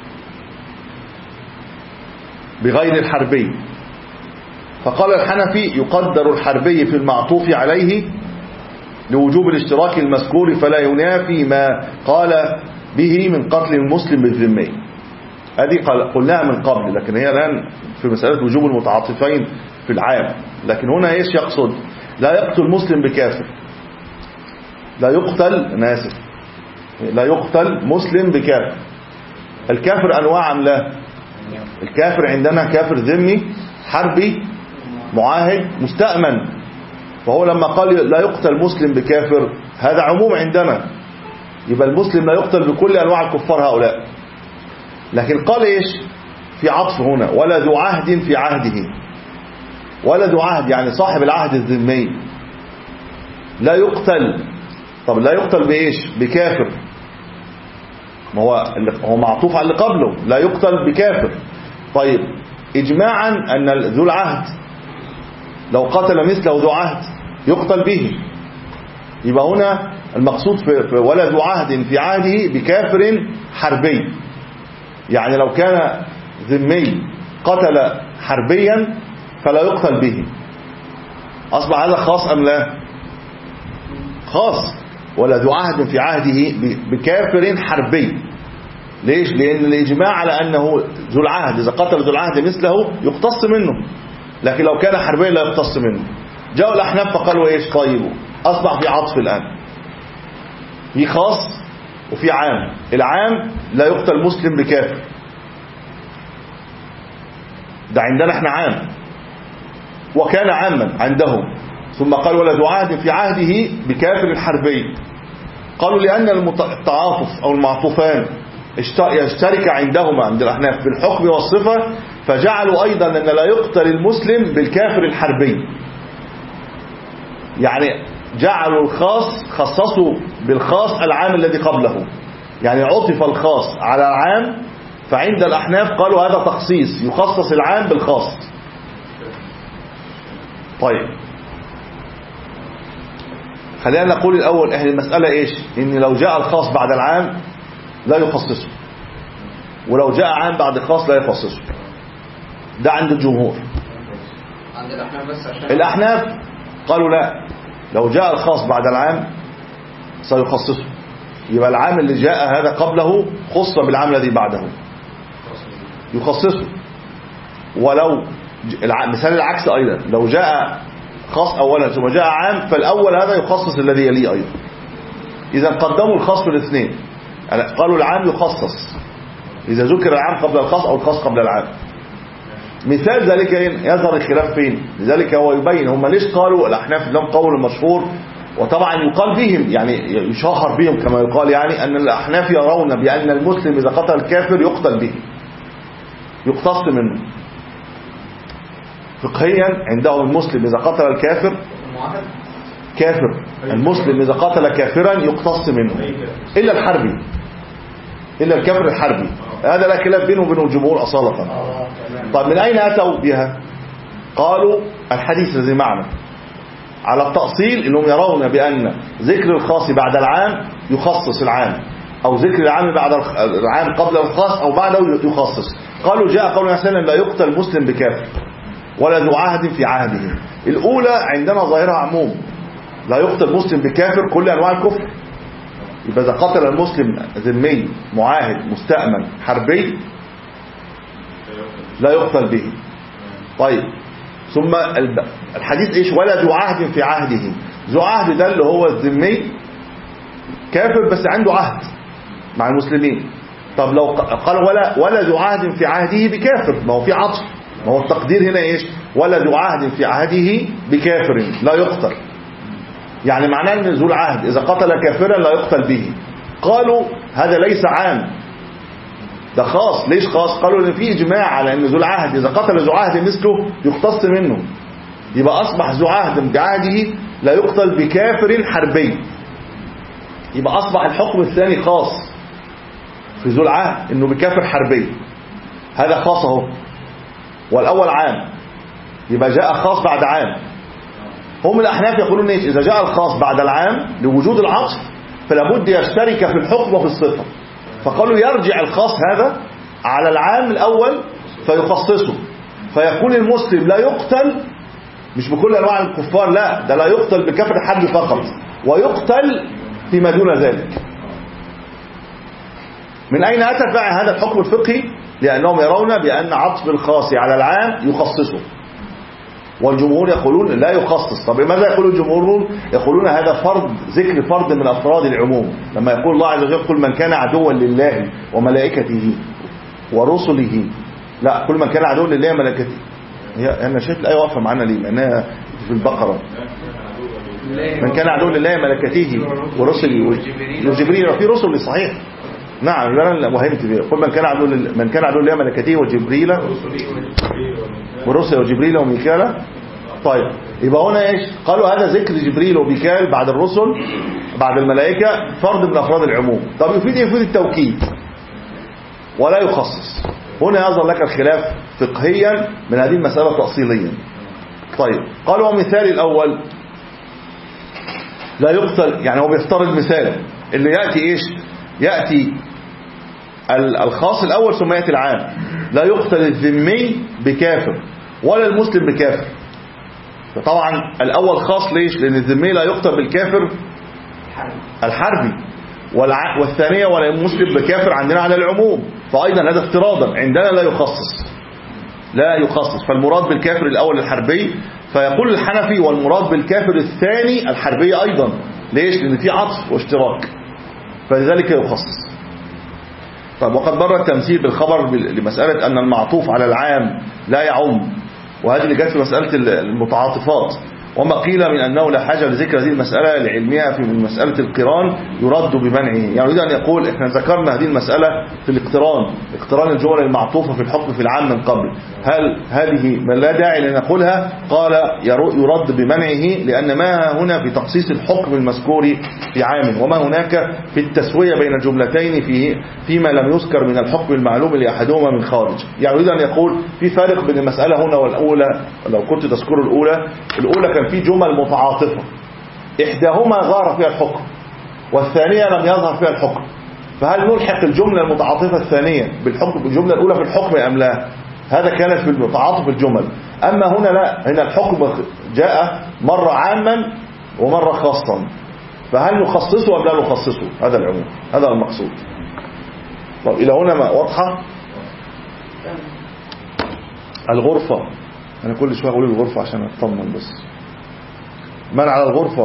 بغير الحربي. فقال الحنفي: يقدر الحربي في المعطوف عليه لوجوب الاشتراك المذكور فلا ينافي ما قال به من قتل المسلم بالذمي. هذه قلناها من قبل، لكن هي الآن في مسألة وجوب المتعاطفين في العام. لكن هنا ايش يقصد؟ لا يقتل مسلم بكافر، لا يقتل أنا آسف لا يقتل مسلم بكافر. الكافر أنواع أم لا؟ الكافر عندنا كافر ذمي، حربي، معاهد، مستأمن. فهو لما قال لا يقتل مسلم بكافر هذا عموم عندنا، يبقى المسلم لا يقتل بكل أنواع الكفار هؤلاء. لكن قال إيش في عطف هنا؟ ولا ذو عهد في عهده. ولا ذو عهد يعني صاحب العهد الذمي لا يقتل. طب لا يقتل بإيش؟ بكافر. ما هو هو معطوف على اللي قبله، لا يقتل بكافر. طيب إجماعا أن ذو العهد لو قتل مثله ذو عهد يقتل به. يبقى هنا المقصود في ولا ذو عهد في عهده بكافر حربي، يعني لو كان ذمي قتل حربيا فلا يقتل به. أصبح هذا خاص أم لا؟ خاص. ولا ذو عهد في عهده بكافر حربي. ليش؟ لأن الإجماع على أنه ذو العهد إذا قتل ذو العهد مثله يقتص منه، لكن لو كان حربيا لا يقتص منه. جاءوا الأحناف فقالوا إيش؟ طيب أصبح في عطف الآن، في خاص وفي عام. العام لا يقتل مسلم بكافر، ده عندنا احنا عام وكان عاما عندهم. ثم قال ولا ذو عهد في عهده بكافر حربي. قالوا لأن التعاطف أو المعطوفان يشترك عندهما عند الأحناف بالحكم والصفة، فجعلوا أيضا أن لا يقتل المسلم بالكافر الحربي. يعني جعلوا الخاص، خصصوا بالخاص العام الذي قبله، يعني عطف الخاص على العام. فعند الأحناف قالوا هذا تخصيص، يخصص العام بالخاص. طيب خلينا نقول الأول أهل المسألة إيش؟ إن لو جاء الخاص بعد العام لا يخصصه، ولو جاء عام بعد خاص لا يخصصه. ده عند الجمهور. عند الأحناف بس عشان الأحناف قالوا لا، لو جاء الخاص بعد العام سيخصصه، يبقى العام اللي جاء هذا قبله خص بالعام الذي بعده يخصصه. ولو مثال العكس أيضا، لو جاء خاص أولا ثم جاء عام فالأول هذا يخصص الذي يليه أيضا. إذا قدموا الخاص بالاثنين، قالوا العام يخصص إذا ذكر العام قبل الخاص أو الخاص قبل العام. مثال ذلك يظهر الخلاف فين؟ لذلك هو يبين هم ليش قالوا الأحناف لهم قول المشهور، وطبعا يقال بهم يعني يشهر بهم كما يقال، يعني أن الأحناف يرون بأن المسلم إذا قتل الكافر يقتل به، يقتص منه. فقهيا عندهم المسلم إذا قتل الكافر كافر، المسلم إذا قتل كافرا يقتص منه إلا الحربي، إلا الكافر الحربي. هذا لا خلاف بينه وبين الجمهور أصالة. طيب من أين أتوا بها؟ قالوا الحديث الذي معنا على التأصيل انهم يرون بأن ذكر الخاص بعد العام يخصص العام، او ذكر العام بعد العام قبل الخاص او بعده يخصص. قالوا جاء قول مثلا لا يقتل مسلم بكافر ولا ذو عهد في عهده. الاولى عندنا ظاهرها عموم، لا يقتل مسلم بكافر كل انواع الكفر. يبقى اذا قتل المسلم ذمي معاهد مستأمن حربي لا يقتل به. طيب ثم الحديث ايش؟ ولا ذو عهد في عهده. ذو عهد ده اللي هو الذمي كافر بس عنده عهد مع المسلمين. طب لو قال ولا ولا ذو عهد في عهده بكافر، ما هو في عطف، ما هو التقدير هنا ايش؟ ولا ذو عهد في عهده بكافر لا يقتل. يعني معناه ان ذو العهد اذا قتل كافرا لا يقتل به. قالوا هذا ليس عام، ده خاص. ليش خاص؟ قالوا ان في اجماع على ان ذو العهد اذا قتل ذو عهد مثله يقتص منه، يبقى اصبح ذو عهد بعهده لا يقتل بكافر حربي. يبقى اصبح الحكم الثاني خاص في ذو العهد انه بكافر حربي، هذا خاص اهو، والاول عام. يبقى جاء خاص بعد عام. هم الاحناف يقولون ايش؟ اذا جاء الخاص بعد العام لوجود العطف فلا بد يشترك في الحكم وفي الصفه. فقالوا يرجع الخاص هذا على العام الاول فيخصصه، فيكون المسلم لا يقتل مش بكل انواع الكفار، لا ده لا يقتل بكافر الحرب فقط، ويقتل فيما دون ذلك. من اين اتى بقى هذا الحكم الفقهي؟ لانهم يرون بان عطف الخاص على العام يخصصه، والجمهور يقولون لا يخصص. طب ماذا يقول الجمهور؟ يقولون هذا فرض، ذكر فرض من افراد العموم. لما يقول الله عز وجل كل من كان عدوا لله وملائكته ورسله، لا كل من كان عدوا لله وملائكته. هي انا شايف الايه واقفه معانا ليه؟ معناها في البقره من كان عدوا لله وملائكته ورسله وجبريل، وفي رسل صحيح. نعم انا وهمت بيه. كل من كان عدو من كان عدو لله وملائكته وجبريل ورسل وجبريل وميكال. طيب يبقى هنا ايش؟ قالوا هذا ذكر جبريل وميكال بعد الرسل بعد الملائكه فرد من افراد العموم. طب يفيد يفيد التوكيد ولا يخصص. هنا يظهر لك الخلاف فقهيا من هذه المساله تأصيليا. طيب قالوا ومثال الاول لا يقتل، يعني هو بيفترض مثال اللي ياتي ايش؟ ياتي الخاص الاول ثم ياتي العام. لا يقتل الذمي بكافر ولا المسلم بكافر. فطبعا الاول خاص ليش؟ لان الذمي لا يقتل بالكافر الحربي، والثانيه ولا المسلم بكافر عندنا على العموم. فايضا هذا افتراضا عندنا لا يخصص لا يخصص. فالمراد بالكافر الاول الحربي، فيقول الحنفي والمراد بالكافر الثاني الحربي ايضا. ليش؟ لان في عطف واشتراك، فلذلك يخصص. طيب وقد مر التمثيل بالخبر لمسألة أن المعطوف على العام لا يعم، وهذه اللي جت في مسألة المتعاطفات. وما قيل من أنه لا حاجة لذكر هذه المسألة لعلمها في مسألة القران يرد بمنعه. يعني يريد أن يقول إحنا ذكرنا هذه المسألة في الاقتران، اقتران الجمل المعطوفة في الحكم في العام من قبل. هل هذه من لا داعي لنقولها؟ قال يرد بمنعه لأن ما هنا في تخصيص الحكم المذكور في عام، وما هناك في التسوية بين الجملتين في فيما لم يذكر من الحكم المعلوم لأحدهما من خارج. يعني يريد أن يقول في فرق بين المسألة هنا والأولى. لو كنت تذكر الأولى الأولى كان في جمل متعاطفة إحداهما ظهر فيها الحكم والثانية لم يظهر فيها الحكم، فهل نلحق الجملة المتعاطفة الثانية بالحكم بالجملة الأولى في الحكم أم لا؟ هذا كانت في تعاطف الجمل. أما هنا لا، هنا الحكم جاء مرة عاما ومرة خاصا، فهل نخصصه أم لا نخصصه؟ هذا العموم، هذا المقصود. طب إلى هنا ما واضحة؟ الغرفة، أنا كل شوية أقول الغرفة عشان أطمن بس. من على الغرفة؟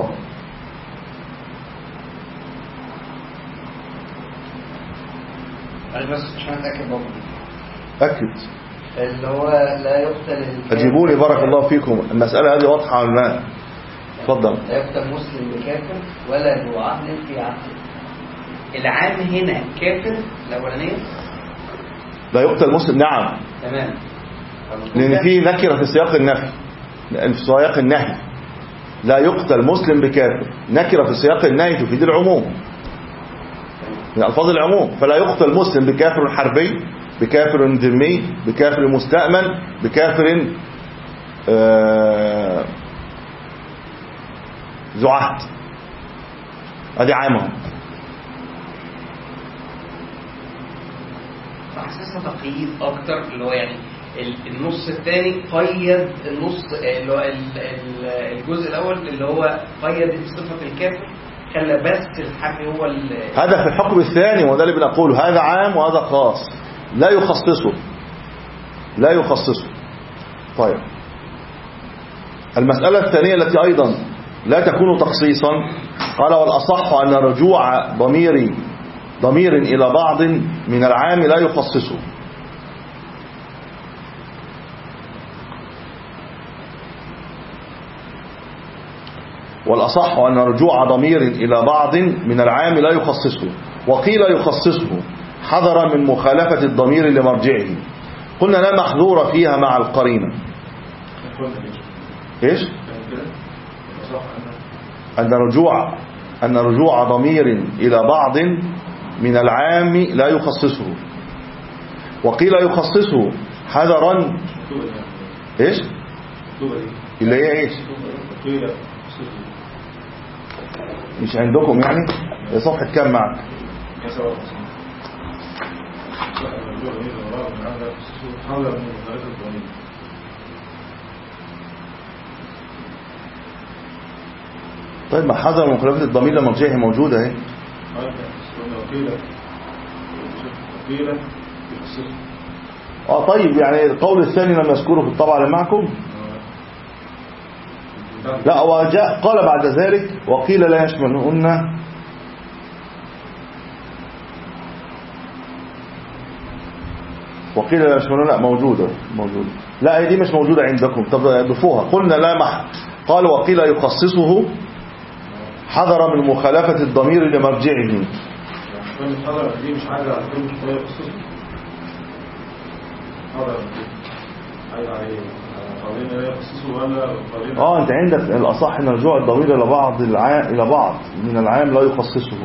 أنا بس عشان أتأكد برضه. أكد. اللي هو لا يقتل. أجيبوني بارك الله فيكم، المسألة هذه واضحة ولا لا؟ اتفضل. لا يقتل مسلم بكافر ولا ذو عهد في عهد. العام هنا كافر الأولانية؟ لا يقتل مسلم، نعم. تمام. لأن في نكرة في سياق النفي، في سياق النهي. لا يقتل مسلم بكافر، نكرة في سياق النهي تفيد العموم من ألفاظ العموم. فلا يقتل مسلم بكافر حربي، بكافر ذمي، بكافر مستأمن، بكافر آه ذو عهد، ادي عامهم. فحسسها تقييد اكتر، اللي هو يعني النص الثاني قيد النص اللي هو الجزء الاول اللي هو قيد بصفه الكافر، خلى بس الحق هو هذا في الحكم الثاني، وده اللي بنقوله، هذا عام وهذا خاص، لا يخصصه لا يخصصه. طيب المسألة الثانية التي أيضا لا تكون تخصيصا، قال والأصح أن رجوع ضمير ضمير إلى بعض من العام لا يخصصه. والأصح أن رجوع ضمير إلى بعض من العام لا يخصصه، وقيل يخصصه حذرا من مخالفة الضمير لمرجعه. قلنا لا محذور فيها مع القرينة. إيش؟ أن رجوع أن رجوع ضمير إلى بعض من العام لا يخصصه، وقيل يخصصه حذرا. إيش؟ اللي هي إيش؟ مش عندكم يعني؟ صفحة كام معك؟ طيب ما حذر من مخالفة الضمير لمرجعه موجودة اهي. اه طيب يعني القول الثاني لم يذكره في الطبعة اللي معكم. لا وجاء قال بعد ذلك وقيل لا يشملهن وقيل لا يشملهن. لا موجودة موجودة لا دي مش موجودة عندكم. طب ضفوها. قلنا لا مح قال وقيل يخصصه حذر من مخالفة الضمير لمرجعه. الحذر دي مش حاجة على كل شوية يخصصه. حذر عايز عليه اه انت عندك الاصح ان رجوع الضمير الى بعض العام الى بعض من العام لا يخصصه.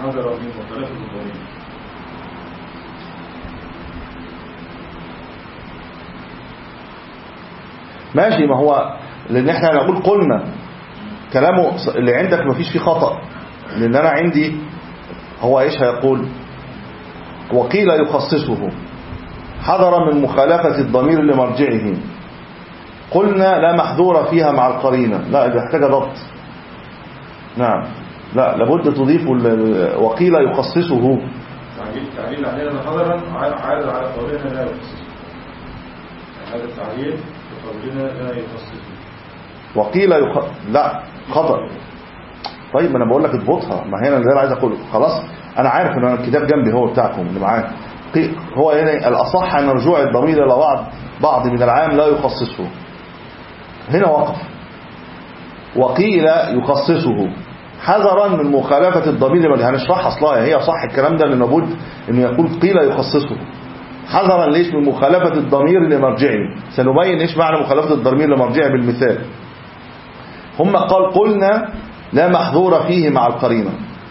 ماشي ما هو لان احنا نقول قلنا كلامه اللي عندك ما فيش فيه خطأ، لان انا عندي هو ايش هيقول وقيل يخصصه حذر من مخالفة الضمير لمرجعه. قلنا لا محذور فيها مع القرينة. لا دي محتاجة ضبط. نعم لا لابد تضيف وقيل يخصصه. تعليل علينا حذرا عاد على قولنا لا يخصصه. هذا التعليل قولنا لا يخصصه. وقيل يخ... لا خطأ. طيب ما انا بقول لك اضبطها. ما هنا اللي عايز اقوله خلاص انا عارف ان انا الكتاب جنبي هو بتاعكم اللي معاك. هو هنا الاصح ان رجوع الضمير الى بعض بعض من العام لا يخصصه. هنا وقف وقيل يخصصه حذرا من مخالفة الضمير. اللي هنشرح اصلها هي صح الكلام ده، لأنه لابد انه يقول قيل يخصصه حذرا ليش من مخالفة الضمير لمرجعه. سنبين ايش معنى مخالفة الضمير لمرجعه بالمثال. هم قال قلنا لا محذور فيه مع القرينة.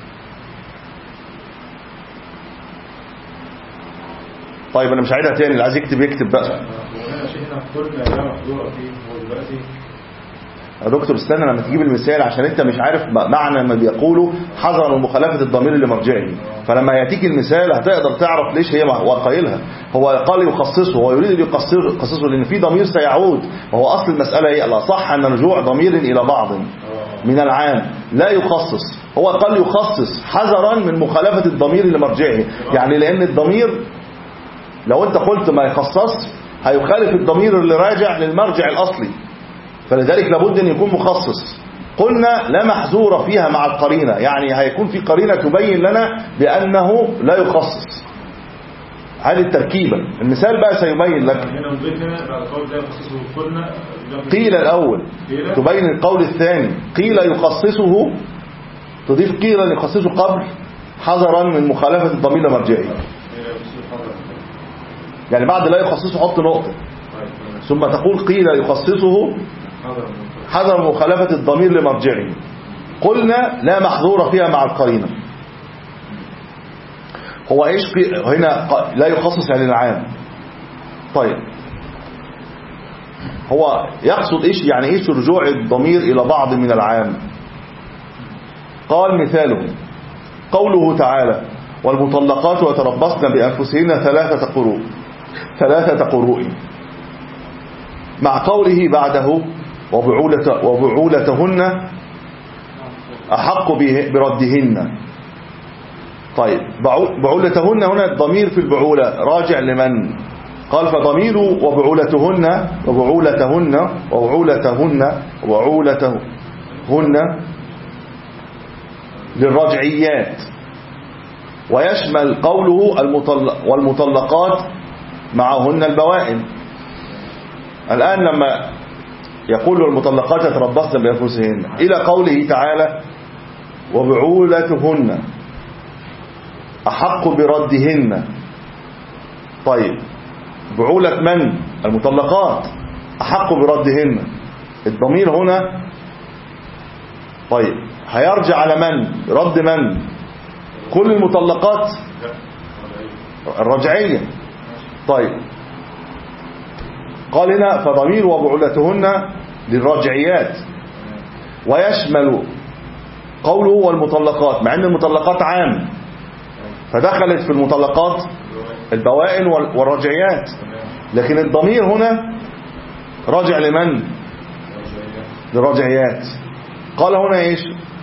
طيب انا مش عايزها تاني، اللي عايز يكتب يكتب بقى. هنا شيخنا قلنا لا محذور فيه هو دلوقتي. يا دكتور استنى لما تجيب المثال عشان انت مش عارف معنى ما بيقولوا حذر من مخالفة الضمير لمرجعه. فلما ياتيك المثال هتقدر تعرف ليش هي قايلها. هو قال يخصصه، هو يريد يخصصه لان في ضمير سيعود. وهو اصل المسألة هي الاصح ان رجوع ضمير الى بعض من العام لا يخصص. هو قال يخصص حذرا من مخالفة الضمير لمرجعه، يعني لان الضمير لو انت قلت ما يخصص هيخالف الضمير اللي راجع للمرجع الاصلي، فلذلك لابد ان يكون مخصص. قلنا لا محذور فيها مع القرينة، يعني هيكون في قرينة تبين لنا بأنه لا يخصص. هذه التركيبة. المثال بقى سيبين لك. قيل الأول تبين القول الثاني. قيل يخصصه تضيف قيل يخصصه قبل حذرا من مخالفة الضمير لمرجعه. يعني بعد لا يخصصه حط نقطة ثم تقول قيل يخصصه حذر من مخالفة الضمير لمرجعه. قلنا لا محذور فيها مع القرينة. هو ايش هنا لا يخصص يعني العام. طيب هو يقصد ايش يعني ايش رجوع الضمير الى بعض من العام؟ قال مثاله قوله تعالى والمطلقات يتربصن بأنفسهن ثلاثة قروء ثلاثة قروء مع قوله بعده وبعولة وبعولتهن أحق بردهن. طيب بعولتهن هنا الضمير في البعولة راجع لمن؟ قال فضمير وبعولتهن وبعولتهن وبعولتهن وبعولتهن للرجعيات، ويشمل قوله المطلق والمطلقات معهن البوائن. الآن لما يقول المطلقات يتربصن بأنفسهن إلى قوله تعالى وبعولتهن أحق بردهن. طيب بعولة من؟ المطلقات أحق بردهن. الضمير هنا طيب هيرجع على من؟ رد من؟ كل المطلقات الرجعية. طيب قال هنا فضمير وبعولتهن للرجعيات، ويشمل قوله والمطلقات، مع ان المطلقات عام فدخلت في المطلقات البوائن والرجعيات، لكن الضمير هنا راجع لمن؟ للرجعيات. قال هنا ايش؟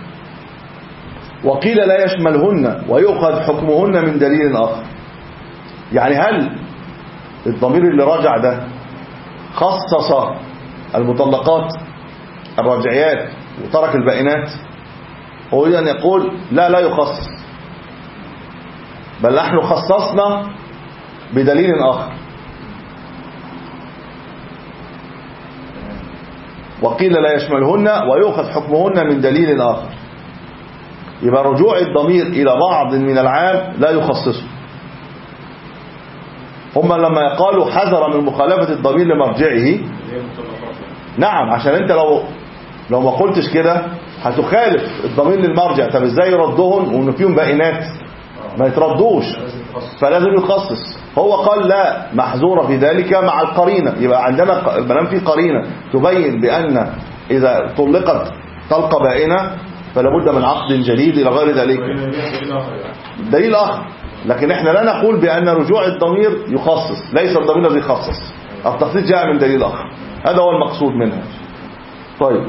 وقيل لا يشملهن ويؤخذ حكمهن من دليل آخر. يعني هل الضمير اللي راجع ده خصص المطلقات الرجعيات وترك البائنات؟ هو أن يقول لا لا يخصص، بل نحن خصصنا بدليل آخر. وقيل لا يشملهن ويؤخذ حكمهن من دليل آخر. يبقى رجوع الضمير إلى بعض من العام لا يخصصه. هم لما قالوا حذر من مخالفة الضمير لمرجعه، نعم، عشان انت لو لو ما قلتش كده هتخالف الضمير للمرجع. طب ازاي يردهم وان فيهم بائنات؟ ما يتردوش، فلازم يخصص. هو قال لا محظورة في ذلك مع القرينة. يبقى عندنا ما في قرينة تبين بأن إذا طلقت طلقة بائنة فلا بد من عقد جديد إلى غير ذلك، دليل آخر. لكن احنا لا نقول بأن رجوع الضمير يخصص، ليس الضمير الذي يخصص، التخصيص جاء من دليل آخر. هذا هو المقصود منها. طيب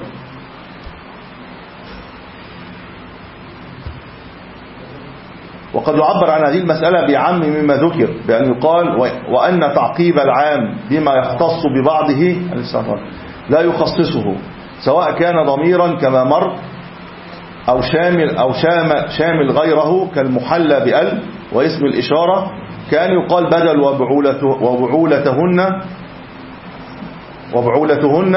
وقد يعبر عن هذه المسألة بعم مما ذكر، بأن يقال وأن تعقيب العام بما يختص ببعضه لا يخصصه، سواء كان ضميرا كما مر أو شامل أو شامل, شامل غيره كالمحلى بأل واسم الإشارة. كان يقال بدل وبعولته وبعولتهن وبعولتهن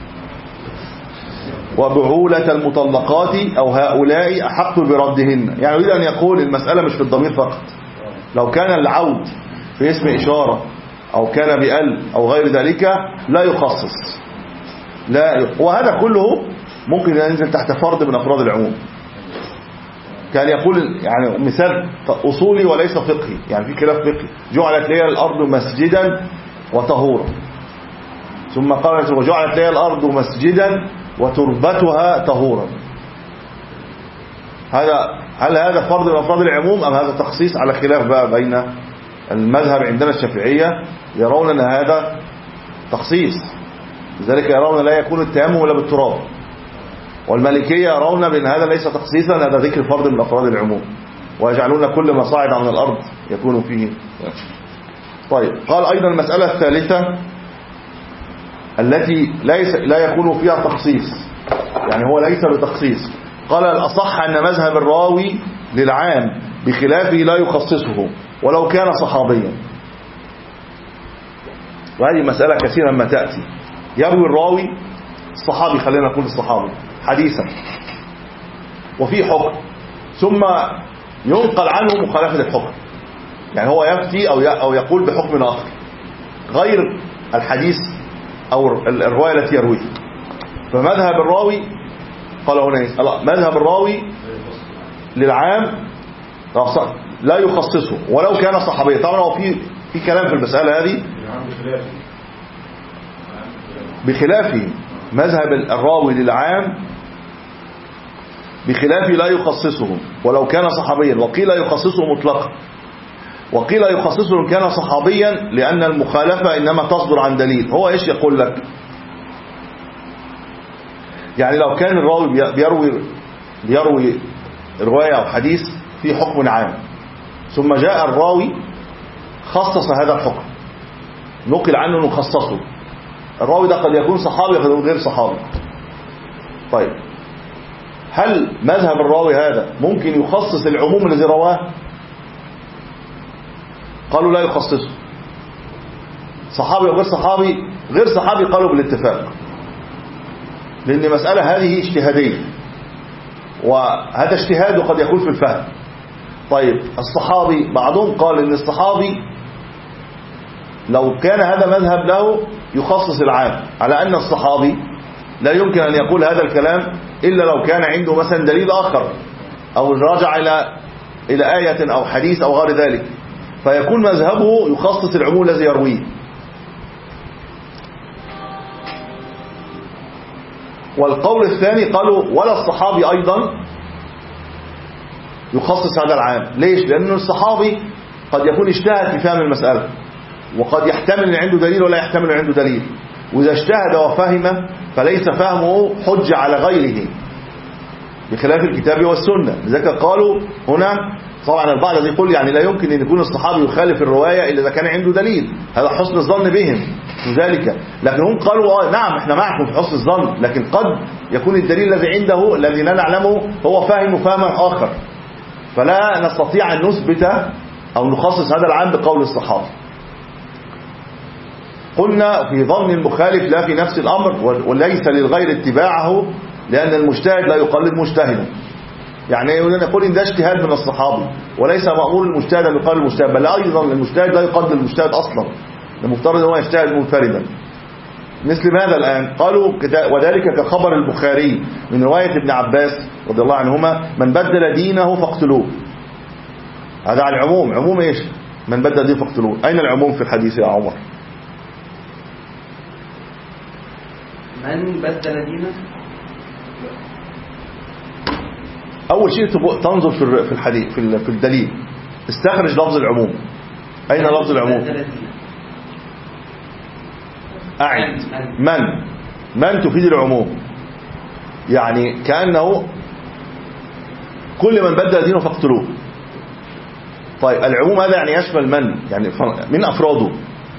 وبعولة المطلقات أو هؤلاء أحق بردهن. يعني يريد أن يقول المسألة مش في الضمير فقط، لو كان العود في اسم إشارة أو كان بأل أو غير ذلك لا يخصص، لا. وهذا كله ممكن ينزل تحت فرد من أفراد العموم. كان يقول يعني مثال أصولي وليس فقهي، يعني في خلاف فقهي. جعلت لي الأرض مسجدا وطهورا، ثم قالت وجعلت لي الأرض مسجدا وتربتها طهورا. هذا هل هذا فرض من افراد العموم ام هذا تخصيص؟ على خلاف بقى بين المذهب. عندنا الشافعية يرون ان هذا تخصيص، لذلك يرون لا يكون التيمم ولا بالتراب، والمالكية يرون بان هذا ليس تخصيصا، هذا ذكر فرض من افراد العموم، ويجعلون كل ما صعد من الارض يكون فيه. طيب قال ايضا المسألة الثالثة التي ليس لا يكون فيها تخصيص، يعني هو ليس بتخصيص. قال الأصح أن مذهب الراوي للعام بخلافه لا يخصصه ولو كان صحابيا. وهذه مسألة كثيرا ما تأتي، يروي الراوي الصحابي، خلينا نقول الصحابي حديثا وفي حكم، ثم ينقل عنه مخالفة الحكم، يعني هو يفتي أو يقول بحكم آخر غير الحديث أو الرواية التي يرويها. فمذهب الراوي قال هنا مذهب الراوي للعام لا يخصصه ولو كان صحابيا. طبعا هو في في كلام في المسألة هذه بخلافه. مذهب الراوي للعام بخلاف لا يخصصه ولو كان صحابيا، وقيل يخصصه مطلقا، وقيل يخصصه إن كان صحابيا لأن المخالفة إنما تصدر عن دليل. هو إيش يقول لك؟ يعني لو كان الراوي بيروي بيروي رواية أو حديث في حكم عام، ثم جاء الراوي خصص هذا الحكم، نقل عنه أنه خصصه. الراوي ده قد يكون صحابي قد يكون غير صحابي. طيب هل مذهب الراوي هذا ممكن يخصص العموم الذي رواه؟ قالوا لا يخصصه. صحابي وغير صحابي، غير صحابي قالوا بالاتفاق، لأن مسألة هذه اجتهادية، وهذا اجتهاد قد يكون في الفهم. طيب الصحابي بعضهم قال ان الصحابي لو كان هذا مذهب له يخصص العام، على أن الصحابي لا يمكن أن يقول هذا الكلام إلا لو كان عنده مثلا دليل آخر، أو رجع إلى إلى آية أو حديث أو غير ذلك، فيكون مذهبه يخصص العموم الذي يرويه. والقول الثاني قالوا ولا الصحابي أيضا يخصص هذا العام. ليش؟ لأن الصحابي قد يكون اجتهد في فهم المسألة، وقد يحتمل أن عنده دليل ولا يحتمل أن عنده دليل، وإذا اجتهد وفهم فليس فهمه حجة على غيره بخلاف الكتاب والسنة. لذلك قالوا هنا، طبعا البعض الذي يقول يعني لا يمكن أن يكون الصحابي يخالف الرواية إلا إذا كان عنده دليل، هذا حسن الظن بهم ذلك. لكن هم قالوا آه نعم احنا معكم في حسن الظن، لكن قد يكون الدليل الذي عنده الذي لا نعلمه هو فاهم فهما آخر، فلا نستطيع أن نثبت أو نخصص هذا العام بقول الصحابي. قلنا في ظن المخالف لا في نفس الأمر، وليس للغير اتباعه، لأن المجتهد لا يقلد مجتهدا. يعني نقول إن ده اجتهاد من الصحابي، وليس مأمور المجتهد أن يقلد المجتهد، بل أيضا المجتهد لا يقلد المجتهد أصلا، المفترض هو يجتهد منفردا. مثل ماذا الآن؟ قالوا وذلك كخبر البخاري من رواية ابن عباس رضي الله عنهما: من بدل دينه فاقتلوه. هذا على العموم. عموم إيش؟ من بدل دينه فاقتلوه. أين العموم في الحديث يا عمر؟ من بدل دينه، أول شيء تنظر في الحديث في الدليل، استخرج لفظ العموم. أين لفظ العموم؟ أعد. من من تفيد العموم، يعني كأنه كل من بدل دينه فاقتلوه. طيب العموم هذا يعني يشمل من؟ يعني من أفراده.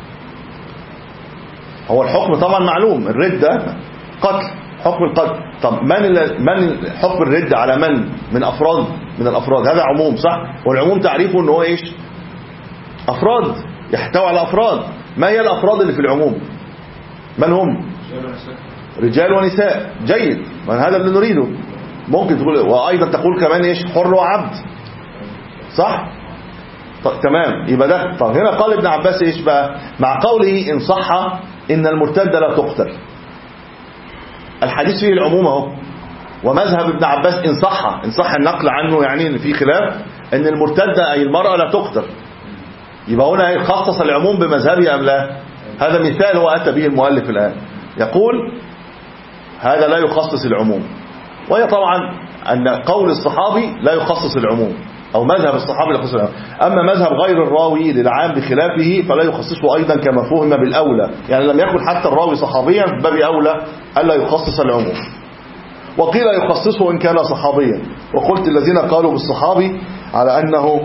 هو الحكم طبعا معلوم، الردة قتل، حكم القتل. طب من من حكم الردة على من من أفراد من الأفراد؟ هذا عموم صح؟ والعموم تعريفه أنه هو إيش؟ أفراد، يحتوي على أفراد. ما هي الأفراد اللي في العموم؟ من هم؟ رجال ونساء. جيد، من هذا اللي نريده. ممكن تقول، وأيضا تقول كمان إيش؟ حر وعبد، صح؟ طب تمام، يبقى ده. طب هنا قال ابن عباس إيش بقى؟ مع قوله إن صح إن المرتد لا تقتل. الحديث فيه العموم اهو، ومذهب ابن عباس إن صح إن صح النقل عنه، يعني إن في خلاف إن المرتدة أي المرأة لا تقتل. يبقى هنا خصص العموم بمذهبه أم لا؟ هذا مثال هو أتى به المؤلف الآن، يقول هذا لا يخصص العموم. وهي طبعا أن قول الصحابي لا يخصص العموم، أو مذهب الصحابي لا يخصص العموم. أما مذهب غير الراوي للعام بخلافه فلا يخصصه أيضا كما فهم بالأولى، يعني لم يكن حتى الراوي صحابيا باب أولى ألا يخصص العموم. وقيل يخصصه إن كان صحابيا، وقلت الذين قالوا بالصحابي على أنه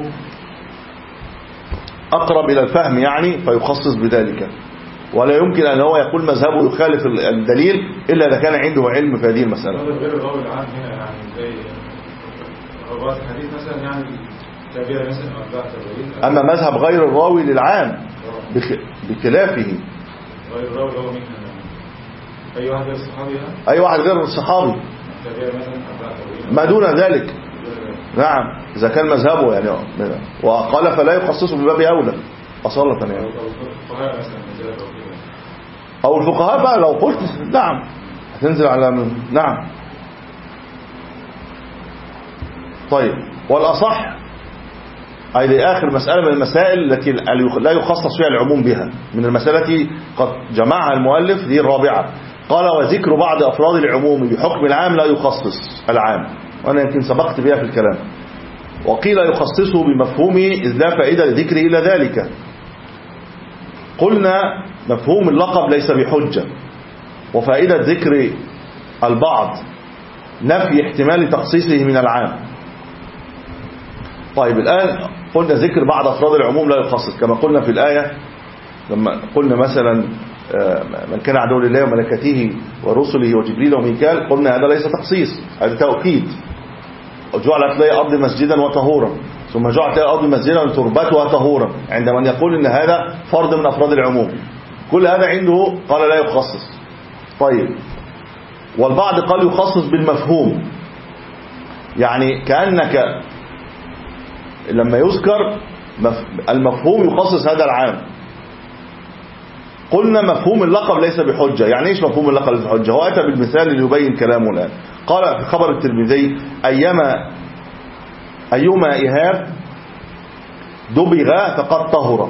أقرب إلى الفهم يعني فيخصص بذلك، ولا يمكن أن هو يقول مذهبه يخالف الدليل إلا إذا كان عنده علم في هذه المسألة. غير الراوي العام هنا يعني زي رواية الحديث مثلا، يعني تابعة مثلا أو أتباع تابعين. أما مذهب غير الراوي للعام بخلافه، غير الراوي هو مين؟ أي واحد غير الصحابي؟ أي واحد غير الصحابي تابعة مثلا أتباع تابعين ما دون ذلك. نعم، إذا كان مذهبه يعني، وقال فلا يخصصه بباب أولى أصالة يعني. أو الفقهاء بقى لو قلت نعم هتنزل على من. نعم. طيب والأصح هذه آخر مسألة من المسائل التي لا يخصص فيها العموم بها، من المسألة قد جمعها المؤلف دي الرابعة. قال وذكر بعض أفراد العموم بحكم العام لا يخصص العام. وأنا يمكن سبقت بها في الكلام. وقيل يخصصه بمفهومه إذ لا فائدة لذكره إلى ذلك. قلنا مفهوم اللقب ليس بحجة، وفائدة ذكر البعض نفي احتمال تخصيصه من العام. طيب الآن قلنا ذكر بعض أفراد العموم لا يخصص، كما قلنا في الآية لما قلنا مثلا من كان عدو لله وملائكته ورسله وجبريل وميكال، قلنا هذا ليس تخصيص، هذا توكيد. وجعلت لي أرض مسجدا وطهورا، ثم جعلت لي أرض مسجدا تربتها طهورا، عند من يقول إن هذا فرد من أفراد العموم. كل هذا عنده قال لا يخصص. طيب والبعض قال يخصص بالمفهوم، يعني كأنك لما يذكر المفهوم يخصص هذا العام. قلنا مفهوم اللقب ليس بحجة. يعني ايش مفهوم اللقب ليس بحجة؟ هو أتى بالمثال اللي يبين كلامه الآن. قال في خبر الترمذي أيما أيما إهاب دبغ فقد طهر.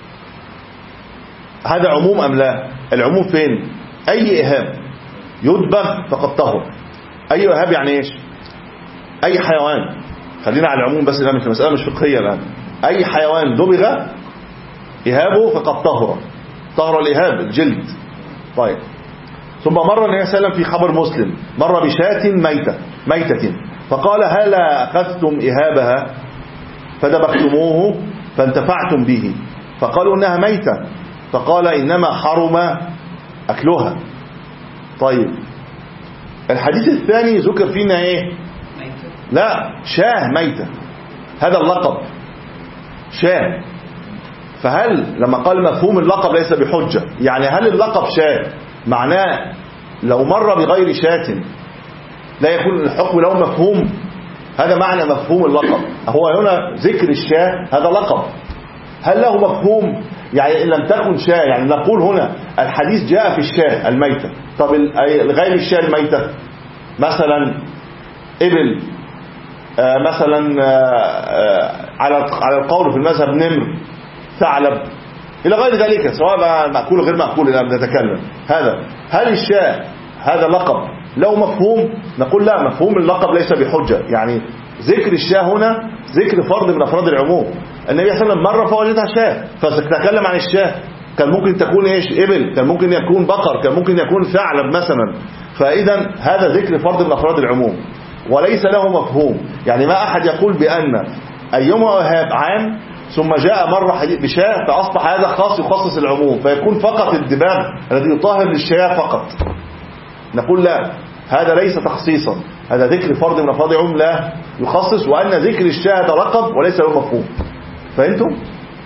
هذا عموم أم لا؟ العموم فين؟ أي إهاب يدبغ فقد طهر. أي إهاب يعني ايش؟ أي حيوان، خلينا على العموم بس، الآن في مسألة مش فقهية الآن. أي حيوان دبغ إهابه فقد طهر، طهر الإهاب الجلد. طيب ثم مر النبي صلى الله عليه وسلم في خبر مسلم، مر بشاة ميتة ميتة فقال هلا أخذتم إهابها فدبغتموه فانتفعتم به؟ فقالوا إنها ميتة، فقال إنما حرم أكلها. طيب الحديث الثاني ذكر فينا إيه؟ لا، شاه ميتة، هذا اللقب شاه. فهل لما قال مفهوم اللقب ليس بحجة، يعني هل اللقب شاه معناه لو مر بغير شاة لا يكون الحكم له مفهوم؟ هذا معنى مفهوم اللقب. هو هنا ذكر الشاه هذا لقب، هل له مفهوم؟ يعني إن لم تكن شاه، يعني نقول هنا الحديث جاء في الشاه الميتة. طب غير الشاه الميتة مثلا إبل، آه مثلا آه على على القول في المذهب نمر، ثعلب، إلى غير ذلك، سواء مأكول غير مأكول الآن نتكلم. هذا هل الشاه هذا لقب له مفهوم؟ نقول لا، مفهوم اللقب ليس بحجة. يعني ذكر الشاه هنا ذكر فرد من أفراد العموم. النبي صلى الله عليه وسلم مر فوجدها شاه فتكلم عن الشاه، كان ممكن تكون ايش؟ إبل، كان ممكن يكون بقر، كان ممكن يكون ثعلب مثلا. فإذا هذا ذكر فرد من أفراد العموم وليس له مفهوم. يعني ما أحد يقول بأن أيما وهاب عام ثم جاء مرة حديث بشاة فأصبح هذا خاص يخصص العموم، فيكون فقط الدباغ الذي يطهر للشاة فقط. نقول لا، هذا ليس تخصيصا، هذا ذكر فرد من أفراد العموم لا يخصص، وأن ذكر الشاة هذا لقب وليس له مفهوم. فهمتم؟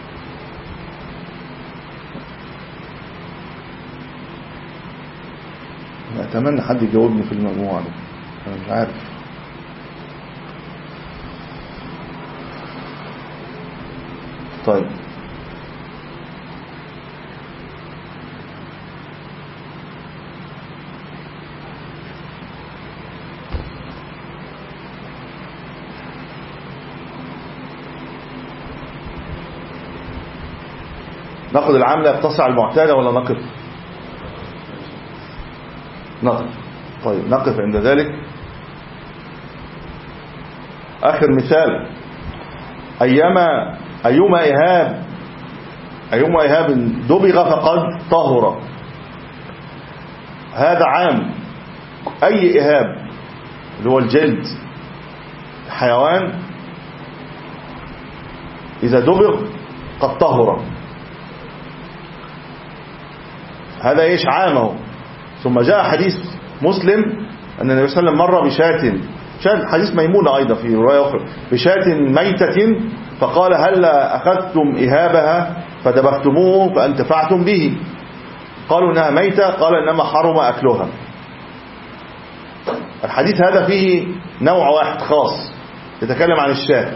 أتمنى حد يجاوبني في المجموعة دي، أنا مش عارف. طيب ناخذ العام لا يقتصر على المعتادة ولا نقف؟ نقف. طيب نقف عند ذلك. آخر مثال أيما أيما إهاب أيما إهاب دبغ فقد طهر. هذا عام، أي إهاب اللي هو الجلد حيوان إذا دبغ قد طهر. هذا إيش؟ عامه. ثم جاء حديث مسلم أن النبي صلى الله عليه وسلم مر بشاة، شاة حديث ميمونة أيضا في رواية أخرى، بشاة ميتة فقال هل أخذتم إهابها فدبغتموه فانتفعتم به؟ قالوا إنها ميتة، قال إنما حرم أكلها. الحديث هذا فيه نوع واحد خاص يتكلم عن الشاة.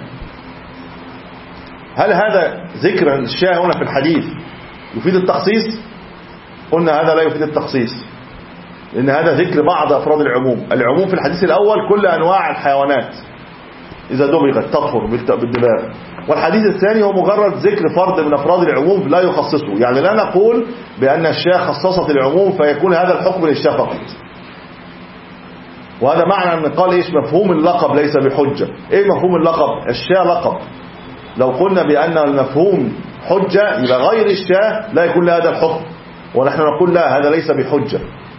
هل هذا ذكر الشاة هنا في الحديث يفيد التخصيص؟ قلنا هذا لا يفيد التخصيص، لأن هذا ذكر بعض أفراد العموم. العموم في الحديث الأول كل أنواع الحيوانات إذا دبغت تطهر بالدباغ، والحديث الثاني هو مجرد ذكر فرد من أفراد العموم لا يخصصه. يعني لا نقول بأن الشاة خصصت العموم فيكون هذا الحكم للشاة فقط، وهذا معنى أن قال إيش مفهوم اللقب ليس بحجة. إيه مفهوم اللقب؟ الشاة لقب. لو قلنا بأن المفهوم حجة يبقى غير الشاة لا يكون لها هذا الحكم، ونحن نقول لا، هذا ليس بحجة.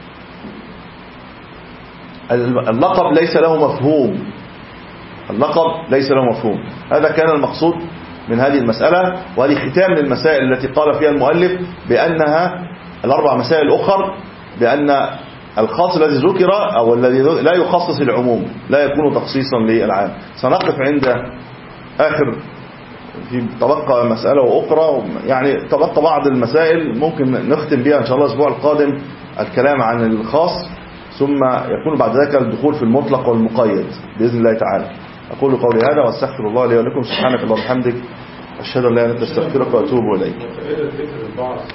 اللقب ليس له مفهوم، اللقب ليس له مفهوم. هذا كان المقصود من هذه المسألة، وهذه ختام للمسائل التي قال فيها المؤلف بأنها الأربع مسائل الأخر بأن الخاص الذي ذكر أو الذي لا يخصص العموم لا يكون تخصيصا للعام. سنقف عند آخر، في تبقى مسألة وأخرى، يعني تبقى بعض المسائل ممكن نختم بها إن شاء الله الأسبوع القادم الكلام عن الخاص، ثم يكون بعد ذلك الدخول في المطلق والمقيد بإذن الله تعالى. أقول قولي هذا واستغفر الله لي ولكم. سبحانك اللهم وبحمدك، أشهد أن لا إله إلا أنت، أستغفرك وأتوب إليك.